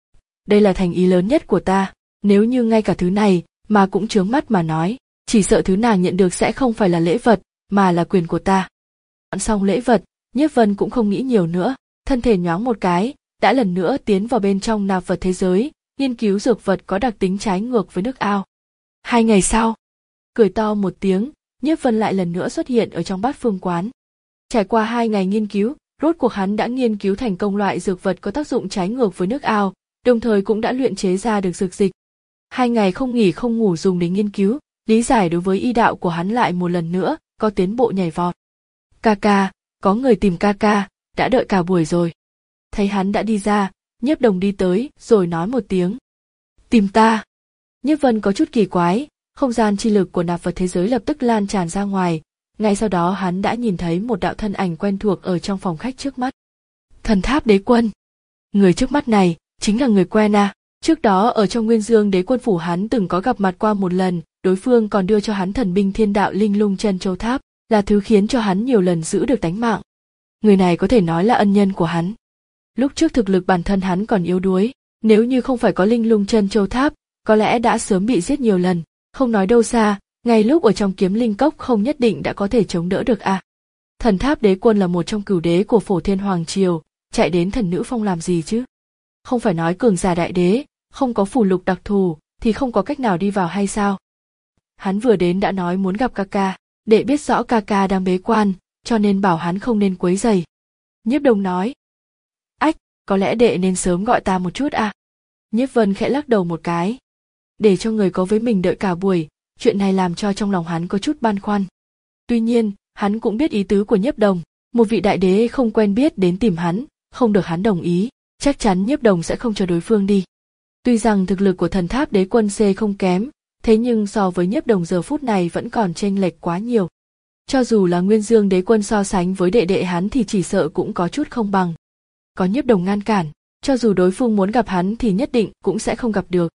Đây là thành ý lớn nhất của ta, nếu như ngay cả thứ này mà cũng chướng mắt mà nói, chỉ sợ thứ nàng nhận được sẽ không phải là lễ vật, mà là quyền của ta. Chọn xong lễ vật, Nhiếp Vân cũng không nghĩ nhiều nữa, thân thể nhoáng một cái, đã lần nữa tiến vào bên trong nạp vật thế giới, nghiên cứu dược vật có đặc tính trái ngược với nước ao. Hai ngày sau, cười to một tiếng, Nhiếp Vân lại lần nữa xuất hiện ở trong Bát Phương quán. Trải qua hai ngày nghiên cứu, rốt cuộc hắn đã nghiên cứu thành công loại dược vật có tác dụng trái ngược với nước ao, đồng thời cũng đã luyện chế ra được dược dịch. Hai ngày không nghỉ không ngủ dùng để nghiên cứu, lý giải đối với y đạo của hắn lại một lần nữa có tiến bộ nhảy vọt. Ca ca, có người tìm ca ca, đã đợi cả buổi rồi. Thấy hắn đã đi ra, Nhiếp Đồng đi tới rồi nói một tiếng. Tìm ta. Nhiếp Vân có chút kỳ quái, không gian chi lực của nạp vật thế giới lập tức lan tràn ra ngoài, ngay sau đó hắn đã nhìn thấy một đạo thân ảnh quen thuộc ở trong phòng khách trước mắt. Thần Tháp Đế Quân. Người trước mắt này chính là người quen à? Trước đó ở trong Nguyên Dương Đế Quân phủ hắn từng có gặp mặt qua một lần, đối phương còn đưa cho hắn thần binh Thiên Đạo Linh Lung Chân Châu Tháp, là thứ khiến cho hắn nhiều lần giữ được tánh mạng. Người này có thể nói là ân nhân của hắn. Lúc trước thực lực bản thân hắn còn yếu đuối, nếu như không phải có Linh Lung Chân Châu Tháp, có lẽ đã sớm bị giết nhiều lần, không nói đâu xa, ngay lúc ở trong Kiếm Linh Cốc không nhất định đã có thể chống đỡ được à. Thần Tháp Đế Quân là một trong cửu đế của Phổ Thiên Hoàng Triều, chạy đến Thần Nữ Phong làm gì chứ? Không phải nói cường giả đại đế, không có phù lục đặc thù, thì không có cách nào đi vào hay sao? Hắn vừa đến đã nói muốn gặp ca ca, đệ biết rõ ca ca đang bế quan, cho nên bảo hắn không nên quấy rầy. Nhiếp Đồng nói. Ách, có lẽ đệ nên sớm gọi ta một chút à? Nhiếp Vân khẽ lắc đầu một cái. Để cho người có với mình đợi cả buổi, chuyện này làm cho trong lòng hắn có chút băn khoăn. Tuy nhiên, hắn cũng biết ý tứ của Nhiếp Đồng, một vị đại đế không quen biết đến tìm hắn, không được hắn đồng ý, chắc chắn Nhiếp Đồng sẽ không cho đối phương đi. Tuy rằng thực lực của Thần Tháp Đế Quân C không kém, thế nhưng so với Nhiếp Đồng giờ phút này vẫn còn chênh lệch quá nhiều. Cho dù là Nguyên Dương Đế Quân so sánh với đệ đệ hắn thì chỉ sợ cũng có chút không bằng. Có Nhiếp Đồng ngăn cản, cho dù đối phương muốn gặp hắn thì nhất định cũng sẽ không gặp được.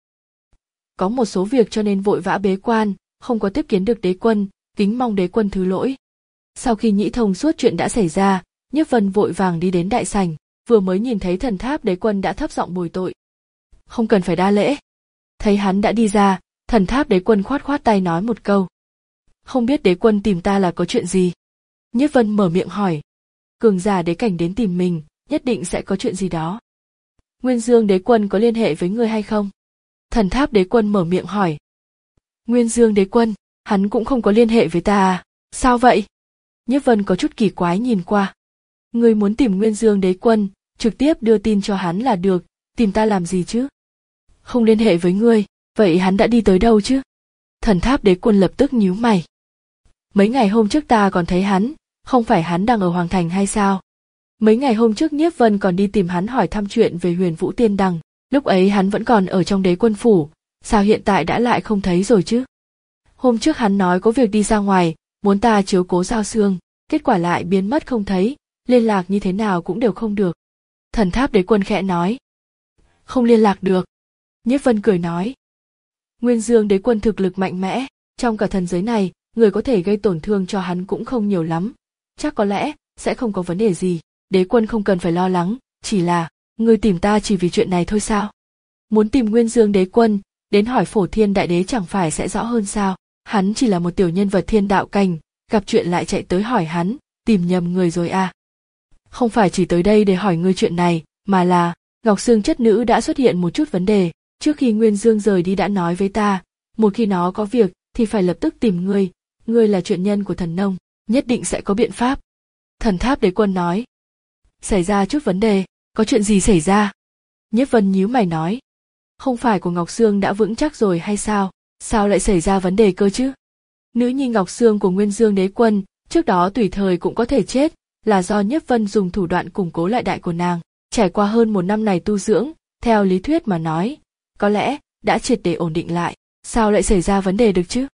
Có một số việc cho nên vội vã bế quan, không có tiếp kiến được Đế Quân, kính mong Đế Quân thứ lỗi. Sau khi nghĩ thông suốt chuyện đã xảy ra, Nhiếp Vân vội vàng đi đến đại sảnh, vừa mới nhìn thấy Thần Tháp Đế Quân đã thấp giọng bồi tội. Không cần phải đa lễ. Thấy hắn đã đi ra, Thần Tháp Đế Quân khoát khoát tay nói một câu. Không biết Đế Quân tìm ta là có chuyện gì? Nhiếp Vân mở miệng hỏi. Cường giả đế cảnh đến tìm mình, nhất định sẽ có chuyện gì đó. Nguyên Dương Đế Quân có liên hệ với ngươi hay không? Thần Tháp Đế Quân mở miệng hỏi. Nguyên Dương Đế Quân, hắn cũng không có liên hệ với ta à? Sao vậy? Nhiếp Vân có chút kỳ quái nhìn qua. Ngươi muốn tìm Nguyên Dương Đế Quân, trực tiếp đưa tin cho hắn là được, tìm ta làm gì chứ? Không liên hệ với ngươi, vậy hắn đã đi tới đâu chứ? Thần Tháp Đế Quân lập tức nhíu mày. Mấy ngày hôm trước ta còn thấy hắn, không phải hắn đang ở Hoàng Thành hay sao? Mấy ngày hôm trước Nhiếp Vân còn đi tìm hắn hỏi thăm chuyện về Huyền Vũ Tiên Đằng, lúc ấy hắn vẫn còn ở trong Đế Quân phủ, sao hiện tại đã lại không thấy rồi chứ? Hôm trước hắn nói có việc đi ra ngoài, muốn ta chiếu cố Giao Xương, kết quả lại biến mất không thấy, liên lạc như thế nào cũng đều không được. Thần Tháp Đế Quân khẽ nói. Không liên lạc được. Nhiếp Vân cười nói. Nguyên Dương Đế Quân thực lực mạnh mẽ, trong cả thần giới này, người có thể gây tổn thương cho hắn cũng không nhiều lắm, chắc có lẽ sẽ không có vấn đề gì, Đế Quân không cần phải lo lắng, chỉ là, ngươi tìm ta chỉ vì chuyện này thôi sao? Muốn tìm Nguyên Dương Đế Quân, đến hỏi Phổ Thiên Đại Đế chẳng phải sẽ rõ hơn sao? Hắn chỉ là một tiểu nhân vật thiên đạo cảnh, gặp chuyện lại chạy tới hỏi hắn, tìm nhầm người rồi à? Không phải chỉ tới đây để hỏi ngươi chuyện này, mà là, Ngọc Xương chất nữ đã xuất hiện một chút vấn đề, trước khi Nguyên Dương rời đi đã nói với ta, một khi nó có việc thì phải lập tức tìm ngươi, ngươi là chuyện nhân của thần nông, nhất định sẽ có biện pháp. Thần Tháp Đế Quân nói. Xảy ra chút vấn đề, có chuyện gì xảy ra? Nhiếp Vân nhíu mày nói. Không phải của Ngọc Sương đã vững chắc rồi hay sao? Sao lại xảy ra vấn đề cơ chứ? Nữ nhi Ngọc Sương của Nguyên Dương Đế Quân, trước đó tùy thời cũng có thể chết, là do Nhiếp Vân dùng thủ đoạn củng cố lại đại của nàng. Trải qua hơn một năm này tu dưỡng, theo lý thuyết mà nói, có lẽ đã triệt để ổn định lại. Sao lại xảy ra vấn đề được chứ?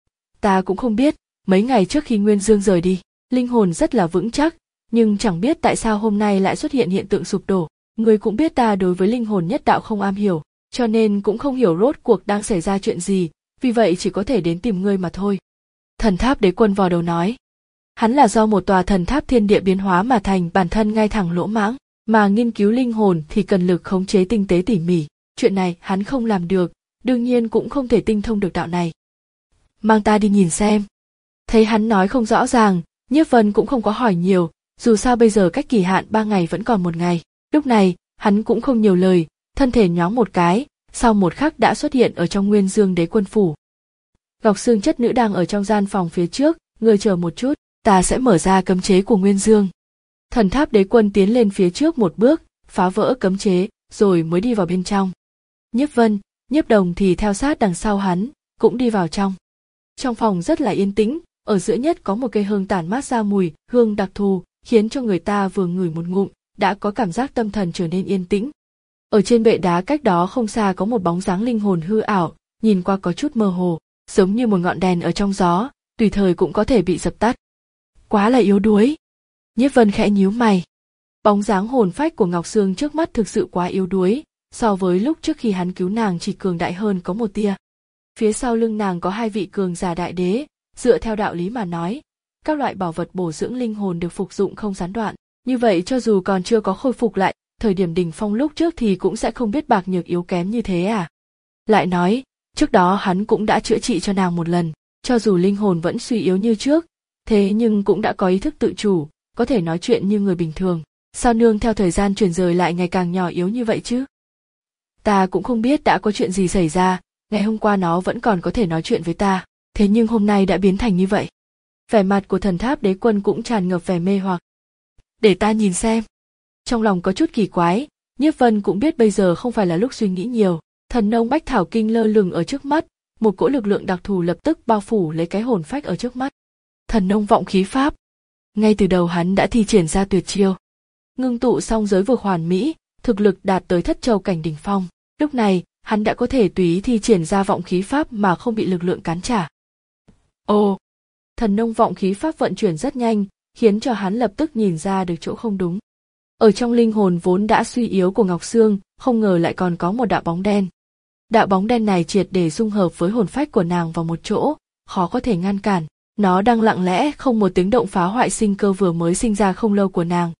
Ta cũng không biết, mấy ngày trước khi Nguyên Dương rời đi, linh hồn rất là vững chắc, nhưng chẳng biết tại sao hôm nay lại xuất hiện hiện tượng sụp đổ. Ngươi cũng biết ta đối với linh hồn nhất đạo không am hiểu, cho nên cũng không hiểu rốt cuộc đang xảy ra chuyện gì, vì vậy chỉ có thể đến tìm ngươi mà thôi. Thần Tháp Đế Quân vò đầu nói. Hắn là do một tòa thần tháp thiên địa biến hóa mà thành, bản thân ngay thẳng lỗ mãng, mà nghiên cứu linh hồn thì cần lực khống chế tinh tế tỉ mỉ, chuyện này hắn không làm được, đương nhiên cũng không thể tinh thông được đạo này. Mang ta đi nhìn xem. Thấy hắn nói không rõ ràng, Nhiếp Vân cũng không có hỏi nhiều, dù sao bây giờ cách kỳ hạn ba ngày vẫn còn một ngày. Lúc này, hắn cũng không nhiều lời, thân thể nhoáng một cái, sau một khắc đã xuất hiện ở trong Nguyên Dương Đế Quân phủ. Ngọc Sương chất nữ đang ở trong gian phòng phía trước, ngươi chờ một chút, ta sẽ mở ra cấm chế của Nguyên Dương. Thần Tháp Đế Quân tiến lên phía trước một bước, phá vỡ cấm chế, rồi mới đi vào bên trong. Nhiếp Vân, Nhiếp Đồng thì theo sát đằng sau hắn, cũng đi vào trong. Trong phòng rất là yên tĩnh, ở giữa nhất có một cây hương tản mát ra mùi hương đặc thù, khiến cho người ta vừa ngửi một ngụm đã có cảm giác tâm thần trở nên yên tĩnh. Ở trên bệ đá cách đó không xa có một bóng dáng linh hồn hư ảo, nhìn qua có chút mơ hồ, giống như một ngọn đèn ở trong gió, tùy thời cũng có thể bị dập tắt. Quá là yếu đuối. Nhiếp Vân khẽ nhíu mày. Bóng dáng hồn phách của Ngọc Sương trước mắt thực sự quá yếu đuối, so với lúc trước khi hắn cứu nàng chỉ cường đại hơn có một tia. Phía sau lưng nàng có hai vị cường giả đại đế, dựa theo đạo lý mà nói, các loại bảo vật bổ dưỡng linh hồn được phục dụng không gián đoạn, như vậy cho dù còn chưa có khôi phục lại, thời điểm đỉnh phong lúc trước thì cũng sẽ không biết bạc nhược yếu kém như thế à. Lại nói, trước đó hắn cũng đã chữa trị cho nàng một lần, cho dù linh hồn vẫn suy yếu như trước, thế nhưng cũng đã có ý thức tự chủ, có thể nói chuyện như người bình thường. Sao nương theo thời gian chuyển rời lại ngày càng nhỏ yếu như vậy chứ? Ta cũng không biết đã có chuyện gì xảy ra, ngày hôm qua nó vẫn còn có thể nói chuyện với ta, thế nhưng hôm nay đã biến thành như vậy. Vẻ mặt của Thần Tháp Đế Quân cũng tràn ngập vẻ mê hoặc. Để ta nhìn xem. Trong lòng có chút kỳ quái, Nhiếp Vân cũng biết bây giờ không phải là lúc suy nghĩ nhiều, thần nông bách thảo kinh lơ lửng ở trước mắt, một cỗ lực lượng đặc thù lập tức bao phủ lấy cái hồn phách ở trước mắt. Thần nông vọng khí pháp. Ngay từ đầu hắn đã thi triển ra tuyệt chiêu. Ngưng tụ xong giới vực hoàn mỹ, thực lực đạt tới thất châu cảnh đỉnh phong. Lúc này, hắn đã có thể tùy ý thi triển ra vọng khí pháp mà không bị lực lượng cản trả. Ồ! Thần nông vọng khí pháp vận chuyển rất nhanh, khiến cho hắn lập tức nhìn ra được chỗ không đúng. Ở trong linh hồn vốn đã suy yếu của Ngọc Sương, không ngờ lại còn có một đạo bóng đen. Đạo bóng đen này triệt để dung hợp với hồn phách của nàng vào một chỗ, khó có thể ngăn cản. Nó đang lặng lẽ không một tiếng động phá hoại sinh cơ vừa mới sinh ra không lâu của nàng.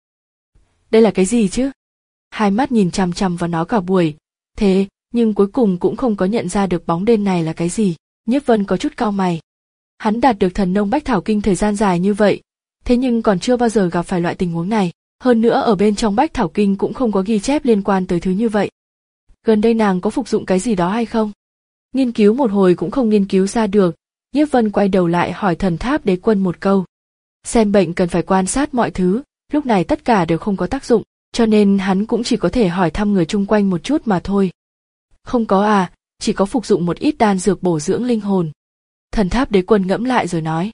Đây là cái gì chứ? Hai mắt nhìn chằm chằm vào nó cả buổi, thế nhưng cuối cùng cũng không có nhận ra được bóng đen này là cái gì. Nhiếp Vân có chút cau mày. Hắn đạt được thần nông bách thảo kinh thời gian dài như vậy, thế nhưng còn chưa bao giờ gặp phải loại tình huống này. Hơn nữa ở bên trong bách thảo kinh cũng không có ghi chép liên quan tới thứ như vậy. Gần đây nàng có phục dụng cái gì đó hay không? Nghiên cứu một hồi cũng không nghiên cứu ra được. Nhiếp Vân quay đầu lại hỏi Thần Tháp Đế Quân một câu. Xem bệnh cần phải quan sát mọi thứ, lúc này tất cả đều không có tác dụng, cho nên hắn cũng chỉ có thể hỏi thăm người chung quanh một chút mà thôi. Không có à, chỉ có phục dụng một ít đan dược bổ dưỡng linh hồn. Thần Tháp Đế Quân ngẫm lại rồi nói.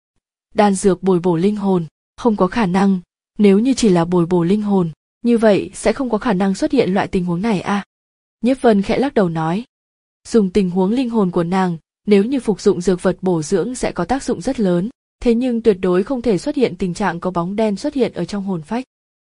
Đan dược bồi bổ linh hồn, không có khả năng, nếu như chỉ là bồi bổ linh hồn, như vậy sẽ không có khả năng xuất hiện loại tình huống này à. Nhiếp Vân khẽ lắc đầu nói. Dùng tình huống linh hồn của nàng, nếu như phục dụng dược vật bổ dưỡng sẽ có tác dụng rất lớn, thế nhưng tuyệt đối không thể xuất hiện tình trạng có bóng đen xuất hiện ở trong hồn phách.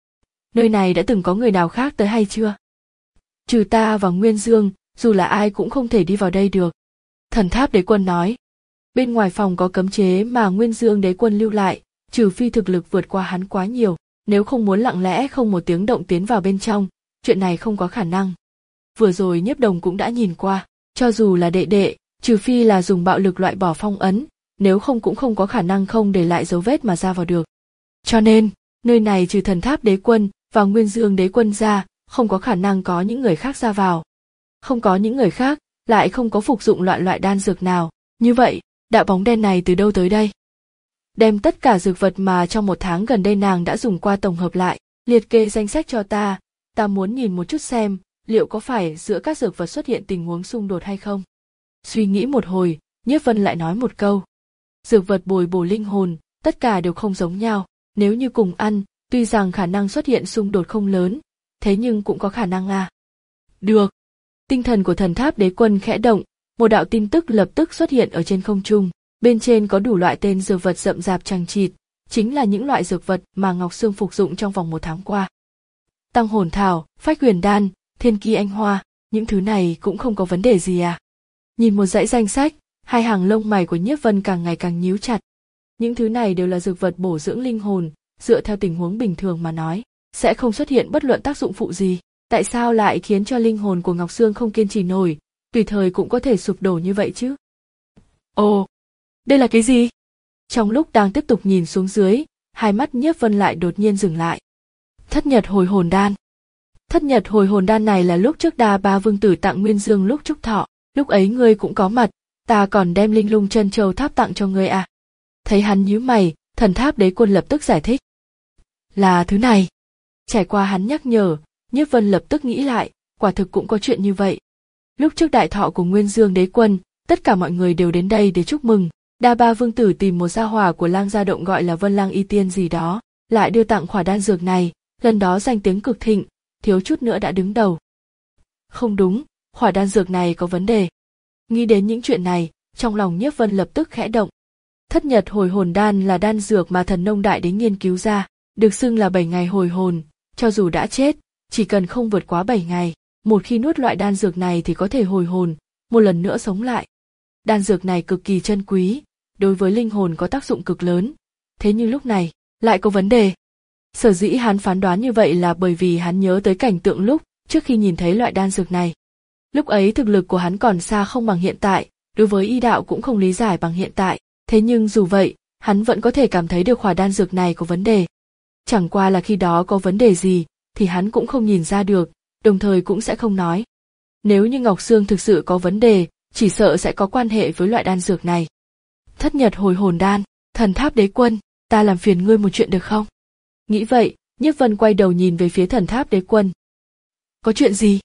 Nơi này đã từng có người nào khác tới hay chưa? Trừ ta và Nguyên Dương, dù là ai cũng không thể đi vào đây được. Thần Tháp Đế Quân nói. Bên ngoài phòng có cấm chế mà Nguyên Dương Đế Quân lưu lại, trừ phi thực lực vượt qua hắn quá nhiều, nếu không muốn lặng lẽ không một tiếng động tiến vào bên trong, chuyện này không có khả năng. Vừa rồi Nhiếp Đồng cũng đã nhìn qua, cho dù là đệ đệ, trừ phi là dùng bạo lực loại bỏ phong ấn, nếu không cũng không có khả năng không để lại dấu vết mà ra vào được. Cho nên, nơi này trừ Thần Tháp Đế Quân và Nguyên Dương Đế Quân ra, không có khả năng có những người khác ra vào. Không có những người khác, lại không có phục dụng loại loại đan dược nào, như vậy, đạo bóng đen này từ đâu tới đây? Đem tất cả dược vật mà trong một tháng gần đây nàng đã dùng qua tổng hợp lại, liệt kê danh sách cho ta, ta muốn nhìn một chút xem, liệu có phải giữa các dược vật xuất hiện tình huống xung đột hay không? Suy nghĩ một hồi, Nhiếp Vân lại nói một câu. Dược vật bồi bổ linh hồn, tất cả đều không giống nhau, nếu như cùng ăn, tuy rằng khả năng xuất hiện xung đột không lớn, thế nhưng cũng có khả năng à. Được. Tinh thần của thần tháp đế quân khẽ động, một đạo tin tức lập tức xuất hiện ở trên không trung, bên trên có đủ loại tên dược vật rậm rạp chằng chịt, chính là những loại dược vật mà Ngọc Sương phục dụng trong vòng một tháng qua. Tăng hồn thảo, phách huyền đan, thiên kỳ anh hoa, những thứ này cũng không có vấn đề gì à. Nhìn một dãy danh sách, hai hàng lông mày của Nhiếp Vân càng ngày càng nhíu chặt. Những thứ này đều là dược vật bổ dưỡng linh hồn, dựa theo tình huống bình thường mà nói, sẽ không xuất hiện bất luận tác dụng phụ gì. Tại sao lại khiến cho linh hồn của Ngọc Sương không kiên trì nổi, tùy thời cũng có thể sụp đổ như vậy chứ? Ồ, đây là cái gì? Trong lúc đang tiếp tục nhìn xuống dưới, hai mắt Nhiếp Vân lại đột nhiên dừng lại. Thất nhật hồi hồn đan. Thất nhật hồi hồn đan này là lúc trước Đa Ba Vương Tử tặng Nguyên Dương lúc trúc thọ, lúc ấy ngươi cũng có mặt, ta còn đem linh lung chân châu tháp tặng cho ngươi à. Thấy hắn nhíu mày, thần tháp đế quân lập tức giải thích. Là thứ này. Trải qua hắn nhắc nhở, Nhiếp Vân lập tức nghĩ lại, quả thực cũng có chuyện như vậy. Lúc trước đại thọ của Nguyên Dương đế quân, tất cả mọi người đều đến đây để chúc mừng. Đa Ba Vương Tử tìm một gia hỏa của Lang Gia Động gọi là Vân Lang Y Tiên gì đó, lại đưa tặng khỏa đan dược này, lần đó danh tiếng cực thịnh, thiếu chút nữa đã đứng đầu. Không đúng, khỏa đan dược này có vấn đề. Nghĩ đến những chuyện này, trong lòng Nhiếp Vân lập tức khẽ động. Thất nhật hồi hồn đan là đan dược mà Thần Nông Đại Đế nghiên cứu ra, được xưng là bảy ngày hồi hồn, cho dù đã chết, chỉ cần không vượt quá bảy ngày, một khi nuốt loại đan dược này thì có thể hồi hồn, một lần nữa sống lại. Đan dược này cực kỳ chân quý, đối với linh hồn có tác dụng cực lớn, thế nhưng lúc này, lại có vấn đề. Sở dĩ hắn phán đoán như vậy là bởi vì hắn nhớ tới cảnh tượng lúc trước khi nhìn thấy loại đan dược này. Lúc ấy thực lực của hắn còn xa không bằng hiện tại, đối với y đạo cũng không lý giải bằng hiện tại, thế nhưng dù vậy, hắn vẫn có thể cảm thấy được khỏa đan dược này có vấn đề. Chẳng qua là khi đó có vấn đề gì, thì hắn cũng không nhìn ra được, đồng thời cũng sẽ không nói. Nếu như Ngọc Sương thực sự có vấn đề, chỉ sợ sẽ có quan hệ với loại đan dược này. Thất nhật hồi hồn đan, thần tháp đế quân, ta làm phiền ngươi một chuyện được không? Nghĩ vậy, Nhiếp Vân quay đầu nhìn về phía thần tháp đế quân. Có chuyện gì?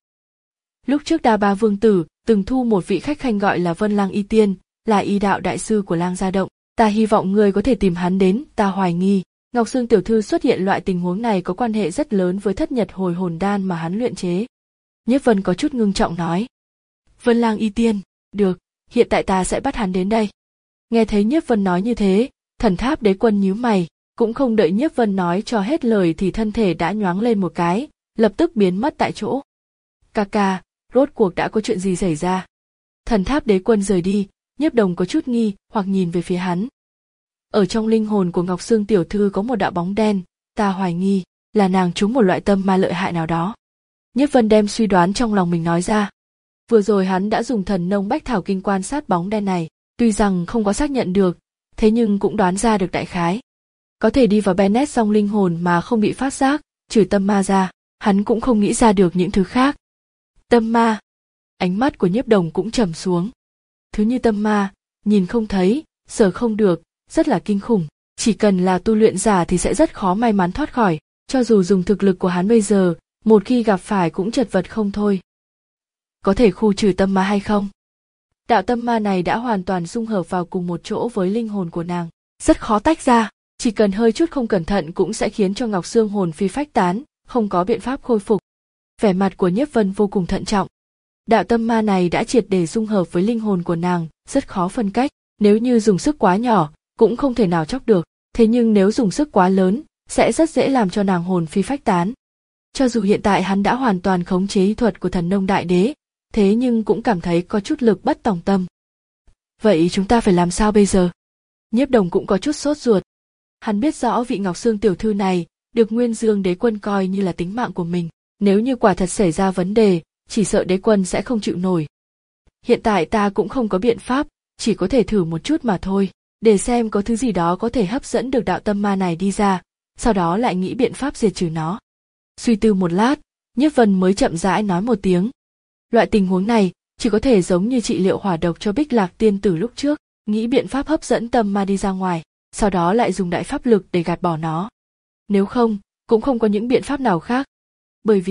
Lúc trước Đa Ba Vương Tử từng thu một vị khách khanh gọi là Vân Lang Y Tiên, là y đạo đại sư của Lang Gia Động. Ta hy vọng ngươi có thể tìm hắn đến, ta hoài nghi. Ngọc Sương tiểu thư xuất hiện loại tình huống này có quan hệ rất lớn với thất nhật hồi hồn đan mà hắn luyện chế. Nhiếp Vân có chút ngưng trọng nói. Vân Lang Y Tiên, được, hiện tại ta sẽ bắt hắn đến đây. Nghe thấy Nhiếp Vân nói như thế, thần tháp đế quân nhíu mày, cũng không đợi Nhiếp Vân nói cho hết lời thì thân thể đã nhoáng lên một cái, lập tức biến mất tại chỗ. Ca ca, rốt cuộc đã có chuyện gì xảy ra? Thần tháp đế quân rời đi, Nhiếp Đồng có chút nghi hoặc nhìn về phía hắn. Ở trong linh hồn của Ngọc Sương tiểu thư có một đạo bóng đen, ta hoài nghi là nàng trúng một loại tâm ma lợi hại nào đó. Nhiếp Vân đem suy đoán trong lòng mình nói ra. Vừa rồi hắn đã dùng thần nông bách thảo kinh quan sát bóng đen này, tuy rằng không có xác nhận được, thế nhưng cũng đoán ra được đại khái. Có thể đi vào Bennett song linh hồn mà không bị phát giác, trừ tâm ma ra, hắn cũng không nghĩ ra được những thứ khác. Tâm ma. Ánh mắt của Nhiếp Đồng cũng trầm xuống. Thứ như tâm ma, nhìn không thấy, sờ không được, rất là kinh khủng. Chỉ cần là tu luyện giả thì sẽ rất khó may mắn thoát khỏi, cho dù dùng thực lực của hắn bây giờ, một khi gặp phải cũng chật vật không thôi. Có thể khu trừ tâm ma hay không? Đạo tâm ma này đã hoàn toàn dung hợp vào cùng một chỗ với linh hồn của nàng, rất khó tách ra, chỉ cần hơi chút không cẩn thận cũng sẽ khiến cho Ngọc Sương hồn phi phách tán, không có biện pháp khôi phục. Vẻ mặt của Nhiếp Vân vô cùng thận trọng. Đạo tâm ma này đã triệt để dung hợp với linh hồn của nàng, rất khó phân cách, nếu như dùng sức quá nhỏ, cũng không thể nào chóc được, thế nhưng nếu dùng sức quá lớn, sẽ rất dễ làm cho nàng hồn phi phách tán. Cho dù hiện tại hắn đã hoàn toàn khống chế y thuật của Thần Nông Đại Đế, thế nhưng cũng cảm thấy có chút lực bất tòng tâm. Vậy chúng ta phải làm sao bây giờ? Nhiếp Đồng cũng có chút sốt ruột. Hắn biết rõ vị Ngọc Sương tiểu thư này, được Nguyên Dương đế quân coi như là tính mạng của mình. Nếu như quả thật xảy ra vấn đề, chỉ sợ đế quân sẽ không chịu nổi. Hiện tại ta cũng không có biện pháp, chỉ có thể thử một chút mà thôi, để xem có thứ gì đó có thể hấp dẫn được đạo tâm ma này đi ra, sau đó lại nghĩ biện pháp diệt trừ nó. Suy tư một lát, Nhiếp Vân mới chậm rãi nói một tiếng. Loại tình huống này chỉ có thể giống như trị liệu hỏa độc cho Bích Lạc tiên tử lúc trước, nghĩ biện pháp hấp dẫn tâm ma đi ra ngoài, sau đó lại dùng đại pháp lực để gạt bỏ nó. Nếu không, cũng không có những biện pháp nào khác. Bởi vì,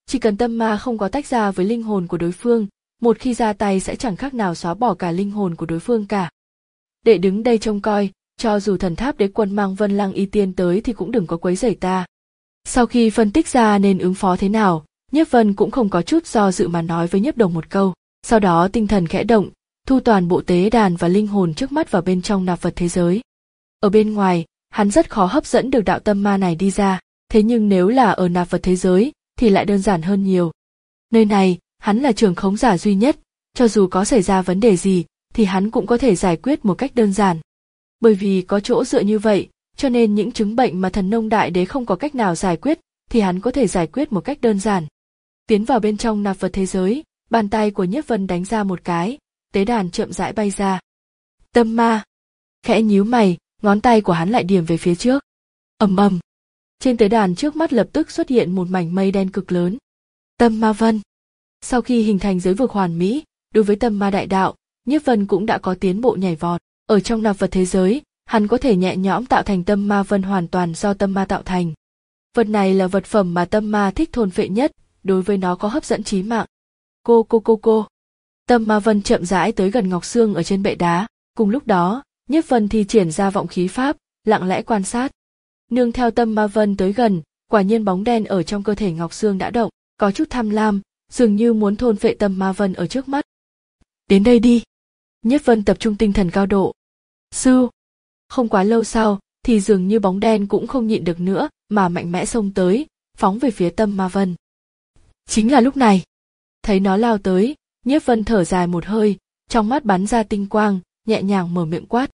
Chỉ cần tâm ma không có tách ra với linh hồn của đối phương, một khi ra tay sẽ chẳng khác nào xóa bỏ cả linh hồn của đối phương cả. Đệ đứng đây trông coi, cho dù thần tháp đế quân mang Vân Lăng Y Tiên tới thì cũng đừng có quấy rầy ta. Sau khi phân tích ra nên ứng phó thế nào, Nhiếp Vân cũng không có chút do dự mà nói với Nhiếp Đồng một câu, sau đó tinh thần khẽ động, thu toàn bộ tế đàn và linh hồn trước mắt vào bên trong nạp vật thế giới. Ở bên ngoài, hắn rất khó hấp dẫn được đạo tâm ma này đi ra, thế nhưng nếu là ở nạp vật thế giới thì lại đơn giản hơn nhiều. Nơi này, hắn là trưởng khống giả duy nhất, cho dù có xảy ra vấn đề gì thì hắn cũng có thể giải quyết một cách đơn giản. Bởi vì có chỗ dựa như vậy, cho nên những chứng bệnh mà thần nông đại đế không có cách nào giải quyết thì hắn có thể giải quyết một cách đơn giản. Tiến vào bên trong nạp vật thế giới, bàn tay của Nhiếp Vân đánh ra một cái, tế đàn chậm rãi bay ra. Tâm ma. Khẽ nhíu mày, ngón tay của hắn lại điểm về phía trước. Ầm ầm. Trên tế đàn trước mắt lập tức xuất hiện một mảnh mây đen cực lớn. Tâm ma vân. Sau khi hình thành giới vực hoàn mỹ, đối với tâm ma đại đạo, Nhiếp Vân cũng đã có tiến bộ nhảy vọt. Ở trong nạp vật thế giới, hắn có thể nhẹ nhõm tạo thành tâm ma vân hoàn toàn do tâm ma tạo thành. Vật này là vật phẩm mà tâm ma thích thôn phệ nhất, đối với nó có hấp dẫn chí mạng. Cô cô cô cô. Tâm ma vân chậm rãi tới gần Ngọc Xương ở trên bệ đá, cùng lúc đó, Nhiếp Vân thi triển ra vọng khí pháp, lặng lẽ quan sát. Nương theo tâm ma vân tới gần, quả nhiên bóng đen ở trong cơ thể Ngọc Xương đã động, có chút tham lam, dường như muốn thôn phệ tâm ma vân ở trước mắt. Đến đây đi. Nhiếp Vân tập trung tinh thần cao độ. Sư. Không quá lâu sau, thì dường như bóng đen cũng không nhịn được nữa, mà mạnh mẽ xông tới, phóng về phía tâm ma vân. Chính là lúc này, thấy nó lao tới, Nhiếp Vân thở dài một hơi, trong mắt bắn ra tinh quang, nhẹ nhàng mở miệng quát.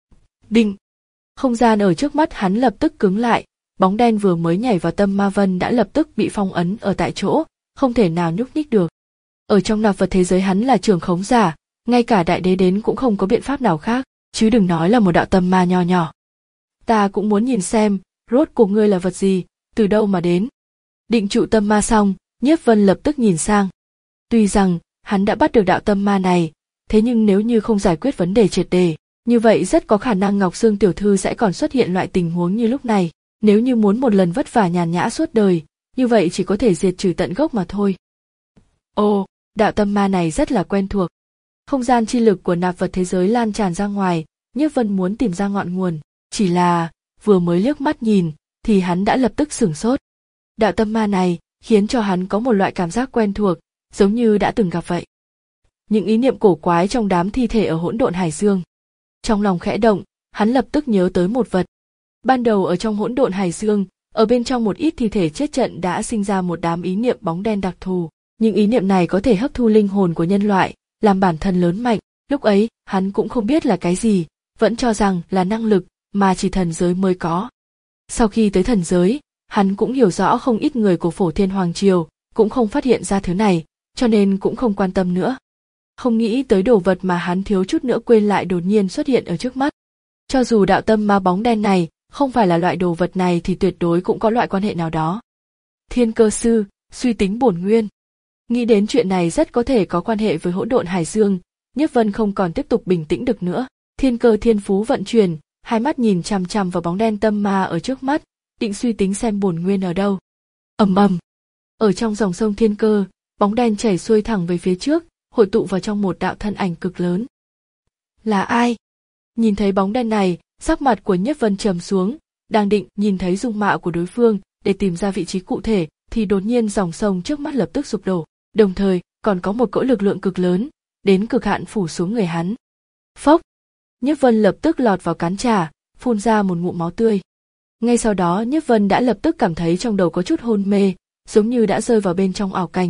Đinh. Không gian ở trước mắt hắn lập tức cứng lại, bóng đen vừa mới nhảy vào tâm ma vân đã lập tức bị phong ấn ở tại chỗ, không thể nào nhúc nhích được. Ở trong nạp vật thế giới hắn là trưởng khống giả, ngay cả đại đế đến cũng không có biện pháp nào khác, chứ đừng nói là một đạo tâm ma nho nhỏ. Ta cũng muốn nhìn xem, rốt cuộc ngươi là vật gì, từ đâu mà đến. Định trụ tâm ma xong, Nhiếp Vân lập tức nhìn sang. Tuy rằng, hắn đã bắt được đạo tâm ma này, thế nhưng nếu như không giải quyết vấn đề triệt để, như vậy rất có khả năng Ngọc Xương tiểu thư sẽ còn xuất hiện loại tình huống như lúc này. Nếu như muốn một lần vất vả nhàn nhã suốt đời, như vậy chỉ có thể diệt trừ tận gốc mà thôi. Ồ, đạo tâm ma này rất là quen thuộc. Không gian chi lực của nạp vật thế giới lan tràn ra ngoài, Nhiếp Vân muốn tìm ra ngọn nguồn, chỉ là vừa mới liếc mắt nhìn thì hắn đã lập tức sửng sốt. Đạo tâm ma này khiến cho hắn có một loại cảm giác quen thuộc, giống như đã từng gặp vậy. Những ý niệm cổ quái trong đám thi thể ở hỗn độn hải dương. Trong lòng khẽ động, hắn lập tức nhớ tới một vật. Ban đầu ở trong hỗn độn hải dương, ở bên trong một ít thi thể chết trận đã sinh ra một đám ý niệm bóng đen đặc thù. Những ý niệm này có thể hấp thu linh hồn của nhân loại, làm bản thân lớn mạnh. Lúc ấy, hắn cũng không biết là cái gì, vẫn cho rằng là năng lực mà chỉ thần giới mới có. Sau khi tới thần giới, hắn cũng hiểu rõ không ít người của Phổ Thiên Hoàng Triều cũng không phát hiện ra thứ này, cho nên cũng không quan tâm nữa. Không nghĩ tới đồ vật mà hắn thiếu chút nữa quên lại đột nhiên xuất hiện ở trước mắt. Cho dù đạo tâm ma bóng đen này không phải là loại đồ vật này thì tuyệt đối cũng có loại quan hệ nào đó. Thiên cơ sư, suy tính bổn nguyên. Nghĩ đến chuyện này rất có thể có quan hệ với hỗn độn hải dương, Nhiếp Vân không còn tiếp tục bình tĩnh được nữa. Thiên cơ thiên phú vận chuyển, hai mắt nhìn chằm chằm vào bóng đen tâm ma ở trước mắt, định suy tính xem bổn nguyên ở đâu. Ầm ầm. Ở trong dòng sông thiên cơ, bóng đen chảy xuôi thẳng về phía trước, hội tụ vào trong một đạo thân ảnh cực lớn. Là ai? Nhìn thấy bóng đen này, sắc mặt của Nhiếp Vân trầm xuống, đang định nhìn thấy dung mạo của đối phương để tìm ra vị trí cụ thể, thì đột nhiên dòng sông trước mắt lập tức sụp đổ, đồng thời còn có một cỗ lực lượng cực lớn đến cực hạn phủ xuống người hắn. Phốc! Nhiếp Vân lập tức lọt vào cán trà, phun ra một ngụm máu tươi. Ngay sau đó Nhiếp Vân đã lập tức cảm thấy trong đầu có chút hôn mê, giống như đã rơi vào bên trong ảo cảnh.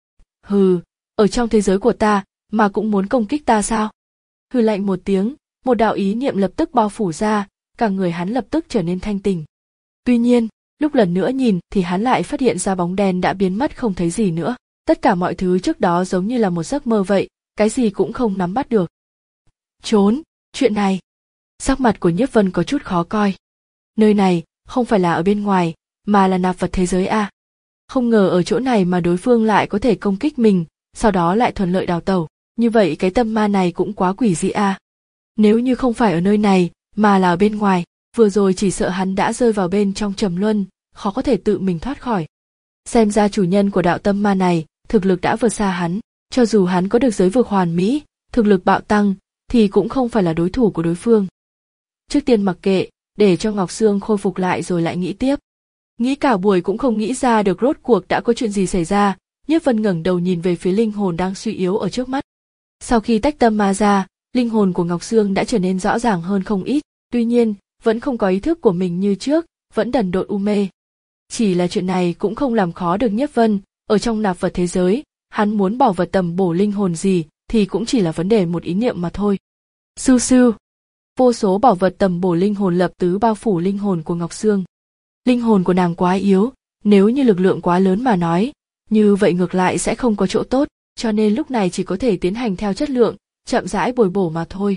Hừ, ở trong thế giới của ta mà cũng muốn công kích ta sao? Hừ lạnh một tiếng, một đạo ý niệm lập tức bao phủ ra, cả người hắn lập tức trở nên thanh tỉnh. Tuy nhiên, lúc lần nữa nhìn thì hắn lại phát hiện ra bóng đen đã biến mất không thấy gì nữa. Tất cả mọi thứ trước đó giống như là một giấc mơ vậy, cái gì cũng không nắm bắt được. Trốn, chuyện này. Sắc mặt của Nhiếp Vân có chút khó coi. Nơi này không phải là ở bên ngoài, mà là nạp vật thế giới a. Không ngờ ở chỗ này mà đối phương lại có thể công kích mình, sau đó lại thuận lợi đào tẩu. Như vậy cái tâm ma này cũng quá quỷ dị a. Nếu như không phải ở nơi này, mà là ở bên ngoài, vừa rồi chỉ sợ hắn đã rơi vào bên trong trầm luân, khó có thể tự mình thoát khỏi. Xem ra chủ nhân của đạo tâm ma này, thực lực đã vượt xa hắn, cho dù hắn có được giới vực hoàn mỹ, thực lực bạo tăng, thì cũng không phải là đối thủ của đối phương. Trước tiên mặc kệ, để cho Ngọc Sương khôi phục lại rồi lại nghĩ tiếp. Nghĩ cả buổi cũng không nghĩ ra được rốt cuộc đã có chuyện gì xảy ra, Nhiếp Vân ngẩng đầu nhìn về phía linh hồn đang suy yếu ở trước mắt. Sau khi tách tâm ma ra, linh hồn của Ngọc Sương đã trở nên rõ ràng hơn không ít, tuy nhiên, vẫn không có ý thức của mình như trước, vẫn đần độn u mê. Chỉ là chuyện này cũng không làm khó được Nhiếp Vân, ở trong nạp vật thế giới, hắn muốn bảo vật tầm bổ linh hồn gì thì cũng chỉ là vấn đề một ý niệm mà thôi. Sưu sưu, vô số bảo vật tầm bổ linh hồn lập tứ bao phủ linh hồn của Ngọc Sương. Linh hồn của nàng quá yếu, nếu như lực lượng quá lớn mà nói, như vậy ngược lại sẽ không có chỗ tốt, cho nên lúc này chỉ có thể tiến hành theo chất lượng, chậm rãi bồi bổ mà thôi.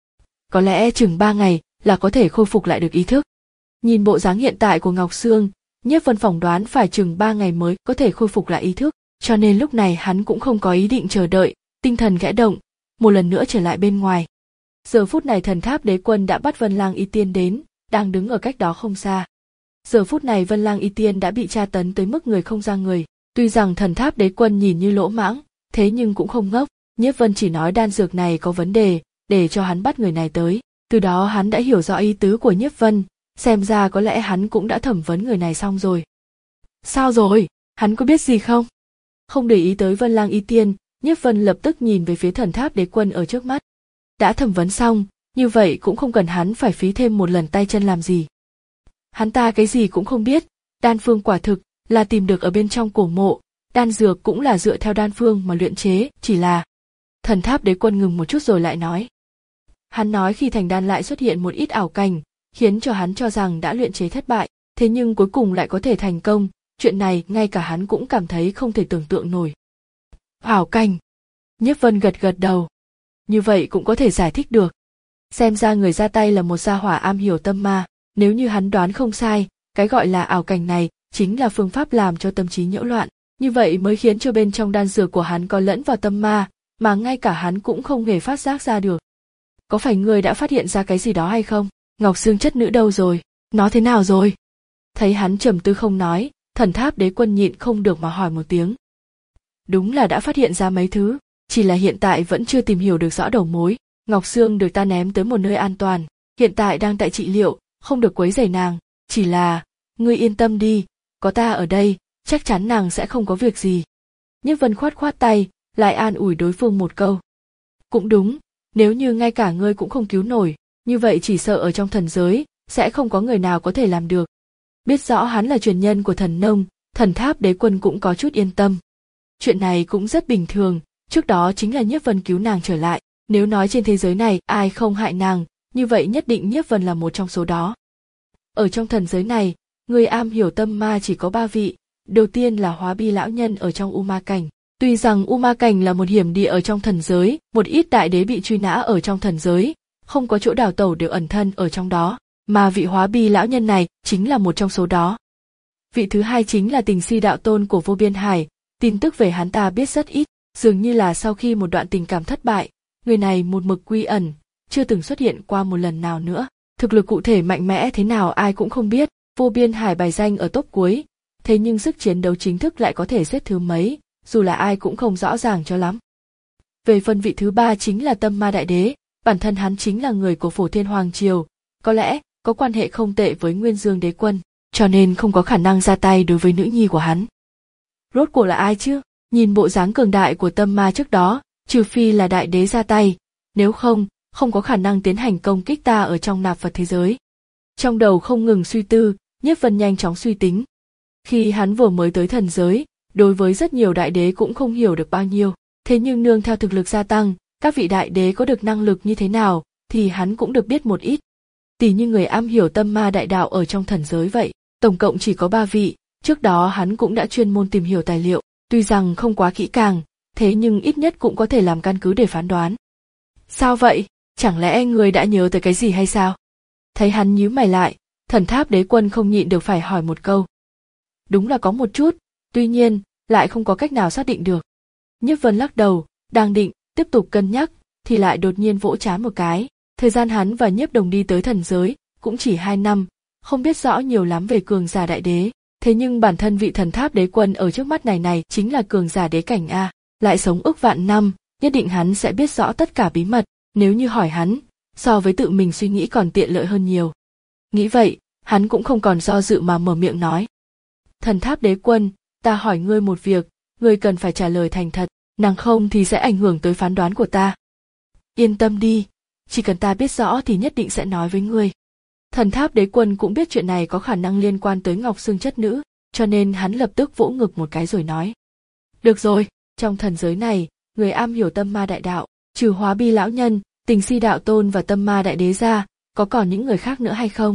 Có lẽ chừng ba ngày là có thể khôi phục lại được ý thức. Nhìn bộ dáng hiện tại của Ngọc Sương, Nhiếp Vân phỏng đoán phải chừng ba ngày mới có thể khôi phục lại ý thức, cho nên lúc này hắn cũng không có ý định chờ đợi, tinh thần khẽ động, một lần nữa trở lại bên ngoài. Giờ phút này Thần Tháp Đế Quân đã bắt Vân Lang Y Tiên đến, đang đứng ở cách đó không xa. Giờ phút này Vân Lang Y Tiên đã bị tra tấn tới mức người không ra người, tuy rằng Thần Tháp Đế Quân nhìn như lỗ mãng, thế nhưng cũng không ngốc, Nhiếp Vân chỉ nói đan dược này có vấn đề, để cho hắn bắt người này tới, từ đó hắn đã hiểu rõ ý tứ của Nhiếp Vân, xem ra có lẽ hắn cũng đã thẩm vấn người này xong rồi. Sao rồi, hắn có biết gì không? Không để ý tới Vân Lang Y Tiên, Nhiếp Vân lập tức nhìn về phía Thần Tháp Đế Quân ở trước mắt. Đã thẩm vấn xong, như vậy cũng không cần hắn phải phí thêm một lần tay chân làm gì. Hắn ta cái gì cũng không biết, đan phương quả thực là tìm được ở bên trong cổ mộ, đan dược cũng là dựa theo đan phương mà luyện chế, chỉ là... Thần Tháp Đế Quân ngừng một chút rồi lại nói. Hắn nói khi thành đan lại xuất hiện một ít ảo cảnh, khiến cho hắn cho rằng đã luyện chế thất bại, thế nhưng cuối cùng lại có thể thành công, chuyện này ngay cả hắn cũng cảm thấy không thể tưởng tượng nổi. Ảo cảnh. Nhiếp Vân gật gật đầu. Như vậy cũng có thể giải thích được. Xem ra người ra tay là một gia hỏa am hiểu tâm ma, nếu như hắn đoán không sai, cái gọi là ảo cảnh này chính là phương pháp làm cho tâm trí nhiễu loạn, như vậy mới khiến cho bên trong đan dược của hắn có lẫn vào tâm ma, mà ngay cả hắn cũng không hề phát giác ra được. Có phải ngươi đã phát hiện ra cái gì đó hay không? Ngọc Sương chất nữ đâu rồi? Nó thế nào rồi? Thấy hắn trầm tư không nói, Thần Tháp Đế Quân nhịn không được mà hỏi một tiếng. Đúng là đã phát hiện ra mấy thứ, chỉ là hiện tại vẫn chưa tìm hiểu được rõ đầu mối. Ngọc Sương được ta ném tới một nơi an toàn, hiện tại đang tại trị liệu, không được quấy rầy nàng, chỉ là, ngươi yên tâm đi, có ta ở đây, chắc chắn nàng sẽ không có việc gì. Nhiếp Vân khoát khoát tay, lại an ủi đối phương một câu. Cũng đúng, nếu như ngay cả ngươi cũng không cứu nổi, như vậy chỉ sợ ở trong thần giới, sẽ không có người nào có thể làm được. Biết rõ hắn là truyền nhân của thần nông, Thần Tháp Đế Quân cũng có chút yên tâm. Chuyện này cũng rất bình thường, trước đó chính là Nhiếp Vân cứu nàng trở lại, nếu nói trên thế giới này ai không hại nàng, như vậy nhất định Nhiếp Vân là một trong số đó. Ở trong thần giới này, người am hiểu tâm ma chỉ có ba vị, đầu tiên là Hóa Bi lão nhân ở trong U Ma Cảnh. Tuy rằng U Ma Cảnh là một hiểm địa ở trong thần giới, một ít đại đế bị truy nã ở trong thần giới, không có chỗ đào tẩu đều ẩn thân ở trong đó, mà vị Hóa Bi lão nhân này chính là một trong số đó. Vị thứ hai chính là Tình Si đạo tôn của Vô Biên Hải, tin tức về hắn ta biết rất ít, dường như là sau khi một đoạn tình cảm thất bại, người này một mực quy ẩn, chưa từng xuất hiện qua một lần nào nữa. Thực lực cụ thể mạnh mẽ thế nào ai cũng không biết, Vô Biên Hải bài danh ở top cuối, thế nhưng sức chiến đấu chính thức lại có thể xếp thứ mấy, dù là ai cũng không rõ ràng cho lắm. Về phần vị thứ ba chính là Tâm Ma Đại Đế, bản thân hắn chính là người của Phổ Thiên Hoàng Triều, có lẽ có quan hệ không tệ với Nguyên Dương Đế Quân, cho nên không có khả năng ra tay đối với nữ nhi của hắn. Rốt cuộc là ai chứ? Nhìn bộ dáng cường đại của Tâm Ma trước đó, trừ phi là đại đế ra tay, nếu không, không có khả năng tiến hành công kích ta ở trong nạp vật thế giới. Trong đầu không ngừng suy tư, Nhiếp Vân nhanh chóng suy tính. Khi hắn vừa mới tới thần giới, đối với rất nhiều đại đế cũng không hiểu được bao nhiêu, thế nhưng nương theo thực lực gia tăng, các vị đại đế có được năng lực như thế nào, thì hắn cũng được biết một ít. Tỉ như người am hiểu tâm ma đại đạo ở trong thần giới vậy, tổng cộng chỉ có ba vị, trước đó hắn cũng đã chuyên môn tìm hiểu tài liệu, tuy rằng không quá kỹ càng, thế nhưng ít nhất cũng có thể làm căn cứ để phán đoán. Sao vậy? Chẳng lẽ người đã nhớ tới cái gì hay sao? Thấy hắn nhíu mày lại, Thần Tháp Đế Quân không nhịn được phải hỏi một câu. Đúng là có một chút, tuy nhiên, lại không có cách nào xác định được. Nhiếp Vân lắc đầu, đang định, tiếp tục cân nhắc, thì lại đột nhiên vỗ trán một cái. Thời gian hắn và Nhiếp Đồng đi tới thần giới, cũng chỉ hai năm, không biết rõ nhiều lắm về cường giả đại đế, Thế nhưng bản thân vị thần tháp đế quân ở trước mắt này này chính là cường giả đế cảnh a, lại sống ức vạn năm, nhất định hắn sẽ biết rõ tất cả bí mật, nếu như hỏi hắn, so với tự mình suy nghĩ còn tiện lợi hơn nhiều. Nghĩ vậy, hắn cũng không còn do dự mà mở miệng nói. Thần tháp đế quân, ta hỏi ngươi một việc, ngươi cần phải trả lời thành thật, nàng không thì sẽ ảnh hưởng tới phán đoán của ta. Yên tâm đi, chỉ cần ta biết rõ thì nhất định sẽ nói với ngươi. Thần tháp đế quân cũng biết chuyện này có khả năng liên quan tới Ngọc Xương chất nữ, cho nên hắn lập tức vỗ ngực một cái rồi nói. Được rồi, trong thần giới này, người am hiểu tâm ma đại đạo, trừ Hóa Bi lão nhân, Tình Si đạo tôn và Tâm Ma đại đế ra, có còn những người khác nữa hay không?